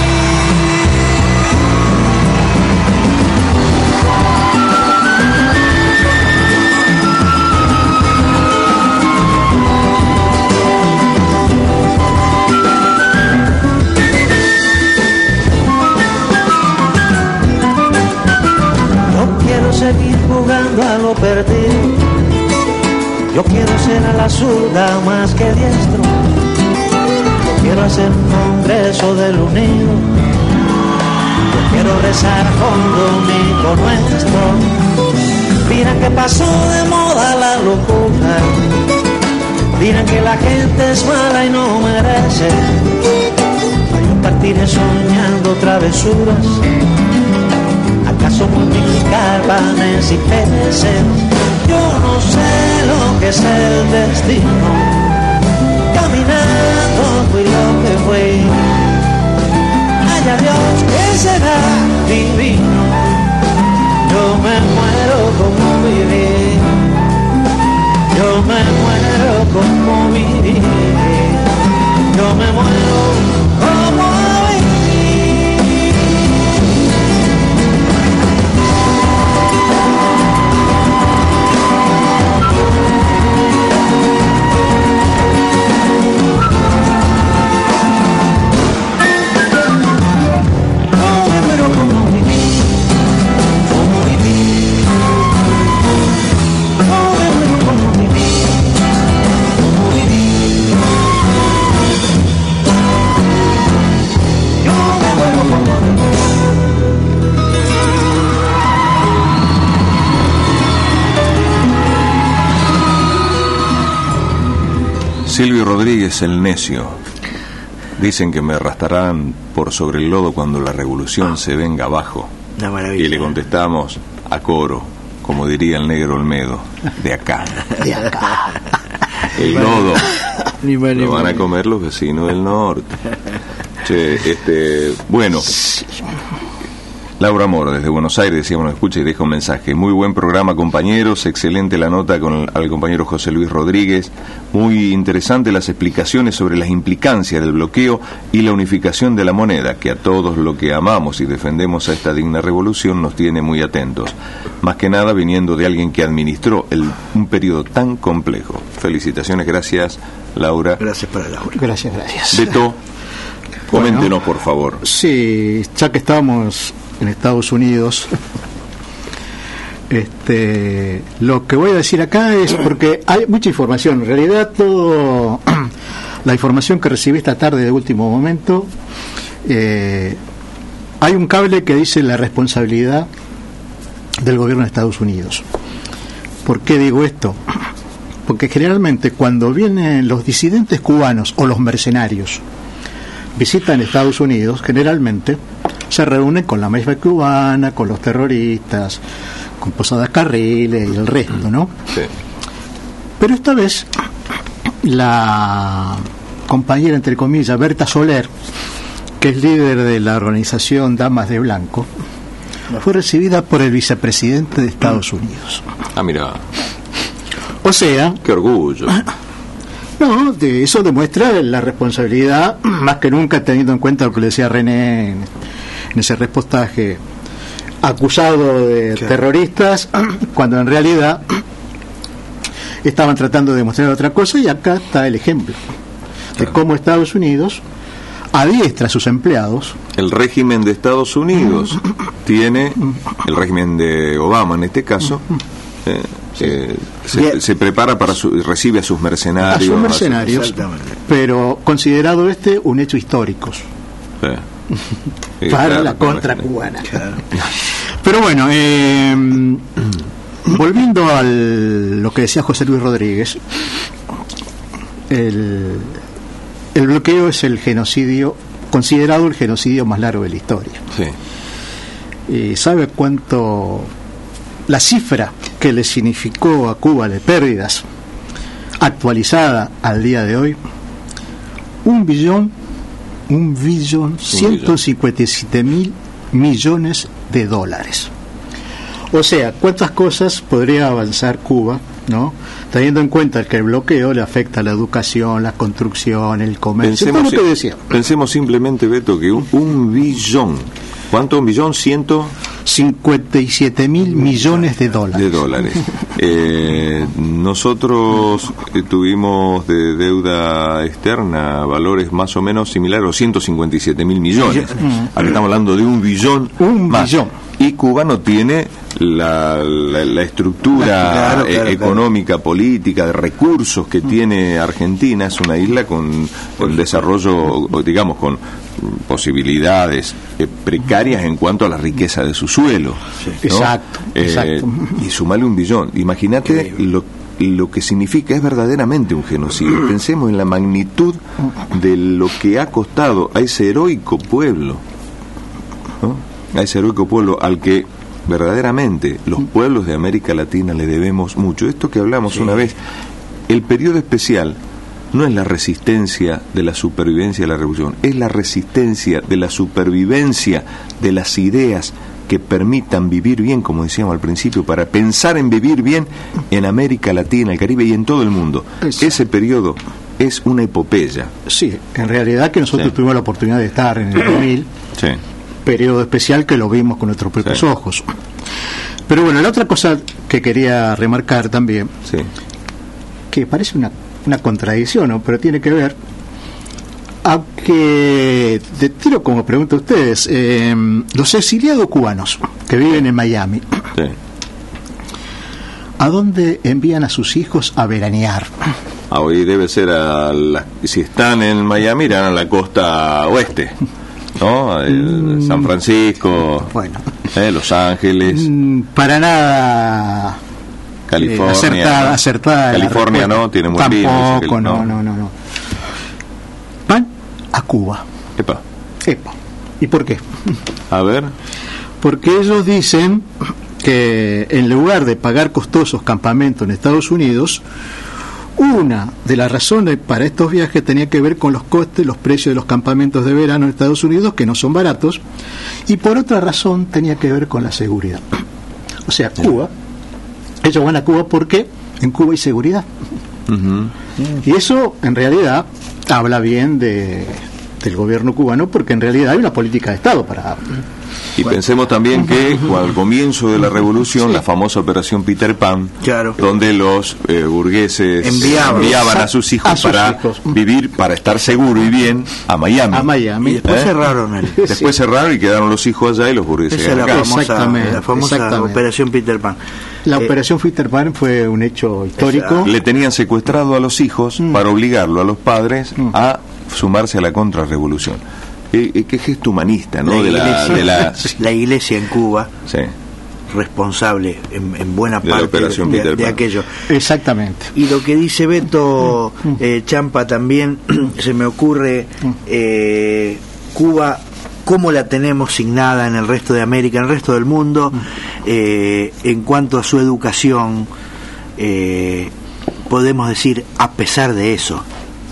Quiero seguir jugando a lo perdido, yo quiero ser a la zurda más que diestro, yo quiero hacer un congreso del unido, yo quiero rezar con lo único nuestro. Dirán que pasó de moda la locura, dirán que la gente es mala y no merece, yo partiré soñando travesuras. ¿Acaso multiplicar panes y peces? Yo no sé lo que es el destino, caminando fui lo que fui. Haya Dios que será divino, yo me muero como viví, yo me muero como viví, yo me muero como viví. Silvio Rodríguez, el necio. Dicen que me arrastrarán por sobre el lodo cuando la revolución se venga abajo. Y le contestamos a coro, como diría el negro Olmedo, de acá. De acá. El lodo Ni más, ni lo van a menos. comer los vecinos del norte. Che, bueno, Laura Mora desde Buenos Aires, decíamos, nos escucha y deja un mensaje. Muy buen programa, compañeros, excelente la nota con al compañero José Luis Rodríguez, muy interesante las explicaciones sobre las implicancias del bloqueo y la unificación de la moneda, que a todos lo que amamos y defendemos a esta digna revolución nos tiene muy atentos, más que nada viniendo de alguien que administró un periodo tan complejo. Felicitaciones, gracias Laura. Gracias para Laura. Gracias. Beto, coméntenos por favor. Sí, ya que estamos en Estados Unidos, lo que voy a decir acá es porque hay mucha información. En realidad, todo la información que recibí esta tarde de último momento, hay un cable que dice la responsabilidad del gobierno de Estados Unidos. ¿Por qué digo esto? Porque generalmente cuando vienen los disidentes cubanos o los mercenarios visitan Estados Unidos, generalmente se reúnen con la mafia cubana, con los terroristas, con Posadas Carriles y el resto, ¿no? Sí. Pero esta vez la compañera, entre comillas, Berta Soler, que es líder de la organización Damas de Blanco, fue recibida por el vicepresidente de Estados Unidos. Ah, mira. O sea... ¡Qué orgullo! No, eso demuestra la responsabilidad, más que nunca teniendo en cuenta lo que le decía René en ese reportaje, acusado de terroristas, cuando en realidad estaban tratando de demostrar otra cosa, y acá está el ejemplo de cómo Estados Unidos adiestra a sus empleados. El régimen de Estados Unidos tiene, el régimen de Obama en este caso, se prepara para recibe a sus mercenarios, pero considerado un hecho histórico para la contra cubana. Claro. Pero bueno, volviendo a lo que decía José Luis Rodríguez, el bloqueo es el genocidio, considerado el genocidio más largo de la historia. Sí. ¿Sabe cuánto? La cifra que le significó a Cuba de pérdidas, actualizada al día de hoy, 1.157.000 millones de dólares. O sea, ¿cuántas cosas podría avanzar Cuba, ¿no? Teniendo en cuenta que el bloqueo le afecta a la educación, la construcción, el comercio, todo lo que decía. Pensemos simplemente, Beto, que un billón, ¿cuánto? ¿Un billón? 157.000 millones de dólares. Nosotros tuvimos de deuda externa valores más o menos similares a los 157.000 millones. Aquí estamos hablando de un billón. Y Cuba no tiene la estructura económica, política, de recursos que tiene Argentina. Es una isla con desarrollo, digamos, con posibilidades precarias en cuanto a la riqueza de su suelo, ¿no? Exacto. Y sumarle un billón. Imagínate lo que significa, es verdaderamente un genocidio. Pensemos en la magnitud de lo que ha costado a ese heroico pueblo, ¿no? A ese heroico pueblo al que verdaderamente los pueblos de América Latina le debemos mucho. Esto que hablamos una vez, el periodo especial no es la resistencia de la supervivencia de la revolución, es la resistencia de la supervivencia de las ideas que permitan vivir bien, como decíamos al principio, para pensar en vivir bien en América Latina, el Caribe y en todo el mundo. Ese periodo es una epopeya. Sí, en realidad que nosotros tuvimos la oportunidad de estar en el 2000, periodo especial que lo vimos con nuestros propios ojos. Pero bueno, la otra cosa que quería remarcar también, que parece una contradicción, ¿no? Pero tiene que ver, aunque te tiro como pregunta a ustedes, los exiliados cubanos que viven en Miami, ¿a dónde envían a sus hijos a veranear? Hoy debe ser si están en Miami, irán a la costa oeste, ¿no? San Francisco, Los Ángeles. Para nada California, acertada California no, tiene muy bien. Tampoco, no. Van a Cuba. Epa. ¿Y por qué? A ver. Porque ellos dicen que en lugar de pagar costosos campamentos en Estados Unidos, Una de las razones para estos viajes tenía que ver con los costes, los precios de los campamentos de verano en Estados Unidos, que no son baratos, y por otra razón tenía que ver con la seguridad. O sea, Cuba, ellos van a Cuba porque en Cuba hay seguridad. Y eso, en realidad, habla bien del gobierno cubano, porque en realidad hay una política de Estado para... Y pensemos también que al comienzo de la revolución, la famosa operación Peter Pan, donde los burgueses enviaban a sus hijos para vivir, para estar seguro y bien, a Miami. Y después cerraron. Después cerraron y quedaron los hijos allá y los burgueses Esa es acá. la famosa operación Peter Pan. La operación Peter Pan fue un hecho histórico. Le tenían secuestrado a los hijos para obligarlo a los padres a sumarse a la contrarrevolución. Qué gesto humanista, ¿no? La iglesia en Cuba, responsable en buena parte de aquello. Exactamente. Y lo que dice Beto Champa también, se me ocurre, Cuba, cómo la tenemos sin nada en el resto de América, en el resto del mundo, en cuanto a su educación, podemos decir, a pesar de eso,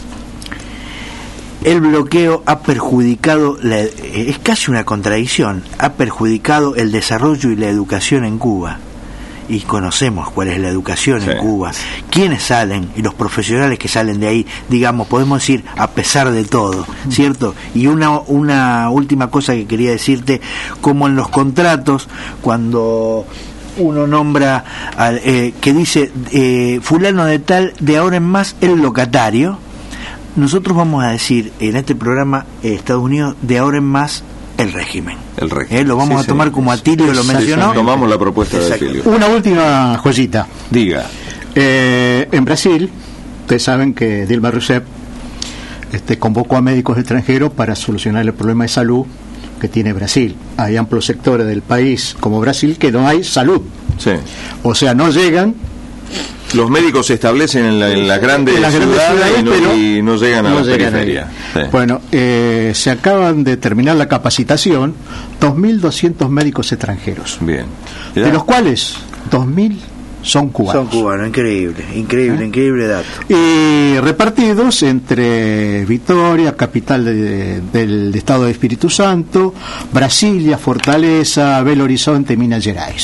el bloqueo ha perjudicado, es casi una contradicción, ha perjudicado el desarrollo y la educación en Cuba. Y conocemos cuál es la educación en Cuba, quiénes salen y los profesionales que salen de ahí, digamos, podemos decir, a pesar de todo, ¿cierto? Y una última cosa que quería decirte, como en los contratos, cuando uno nombra, que dice, fulano de tal, de ahora en más, el locatario, nosotros vamos a decir en este programa, Estados Unidos, de ahora en más, el régimen. Lo vamos a tomar como Atilio lo mencionó. Tomamos la propuesta de Atilio. Una última joyita. Diga. En Brasil, ustedes saben que Dilma Rousseff convocó a médicos extranjeros para solucionar el problema de salud que tiene Brasil. Hay amplios sectores del país como Brasil que no hay salud. O sea, no llegan. Los médicos se establecen en las grandes ciudades y no llegan a la periferia. Bueno, se acaban de terminar la capacitación 2.200 médicos extranjeros. Bien. De los cuales 2.000 son cubanos. Son cubanos, increíble dato. Y repartidos entre Vitória, capital del estado de Espíritu Santo, Brasilia, Fortaleza, Belo Horizonte, Minas Gerais.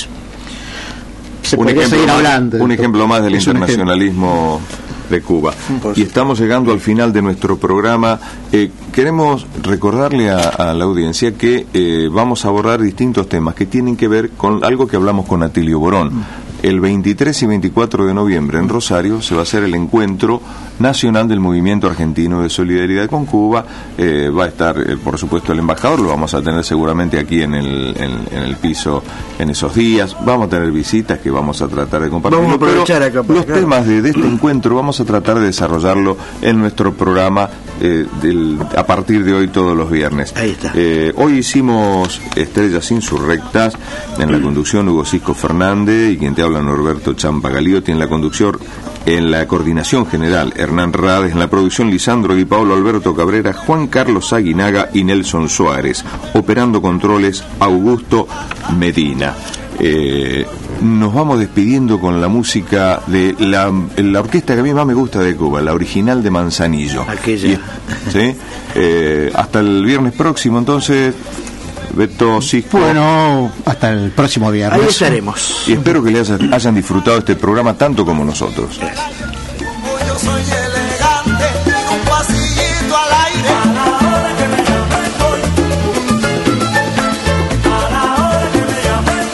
Un ejemplo más del internacionalismo de Cuba. Y estamos llegando al final de nuestro programa. Queremos recordarle a la audiencia que vamos a abordar distintos temas que tienen que ver con algo que hablamos con Atilio Borón. El 23 y 24 de noviembre en Rosario se va a hacer el encuentro nacional del Movimiento Argentino de Solidaridad con Cuba. Va a estar, por supuesto, el embajador, lo vamos a tener seguramente aquí en el piso en esos días. Vamos a tener visitas que vamos a tratar de compartir. Vamos a aprovechar acá. Los temas de este encuentro vamos a tratar de desarrollarlo en nuestro programa a partir de hoy todos los viernes. Ahí está. Hoy hicimos Estrellas Insurrectas, en la conducción Hugo Cisco Fernández y quien te habla Norberto Champa Galiotti, en la conducción, en la coordinación general Hernán Rades, en la producción Lisandro y Pablo Alberto Cabrera, Juan Carlos Aguinaga y Nelson Suárez, operando controles Augusto Medina. Nos vamos despidiendo con la música de la orquesta que a mí más me gusta de Cuba, la original de Manzanillo. Aquella. Hasta el viernes próximo, entonces, Beto Cisco. Bueno, hasta el próximo viernes. Ahí estaremos. Y espero que les hayan disfrutado este programa tanto como nosotros. Gracias. Yo soy elegante, un pasillito al aire. A la hora que me llamen voy. A la hora que me llamen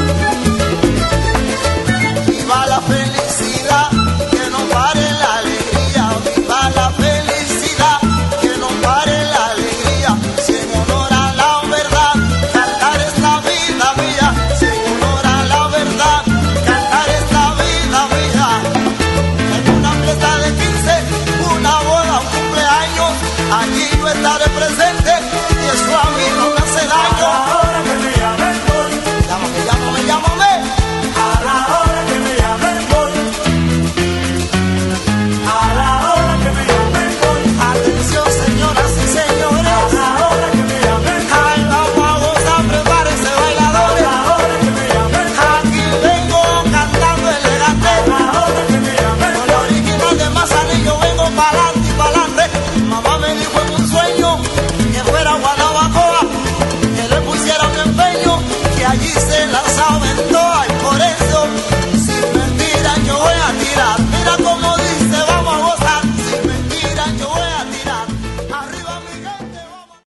voy. Viva la felicidad, que no pare la alegría. Viva la felicidad, que no pare la alegría. Si en honor a la verdad, cantar esta vida mía. Si en honor a la verdad, cantar esta vida mía. Una fiesta de 15, una boda, un cumpleaños, allí yo estaré presente y eso a mí no me hace daño.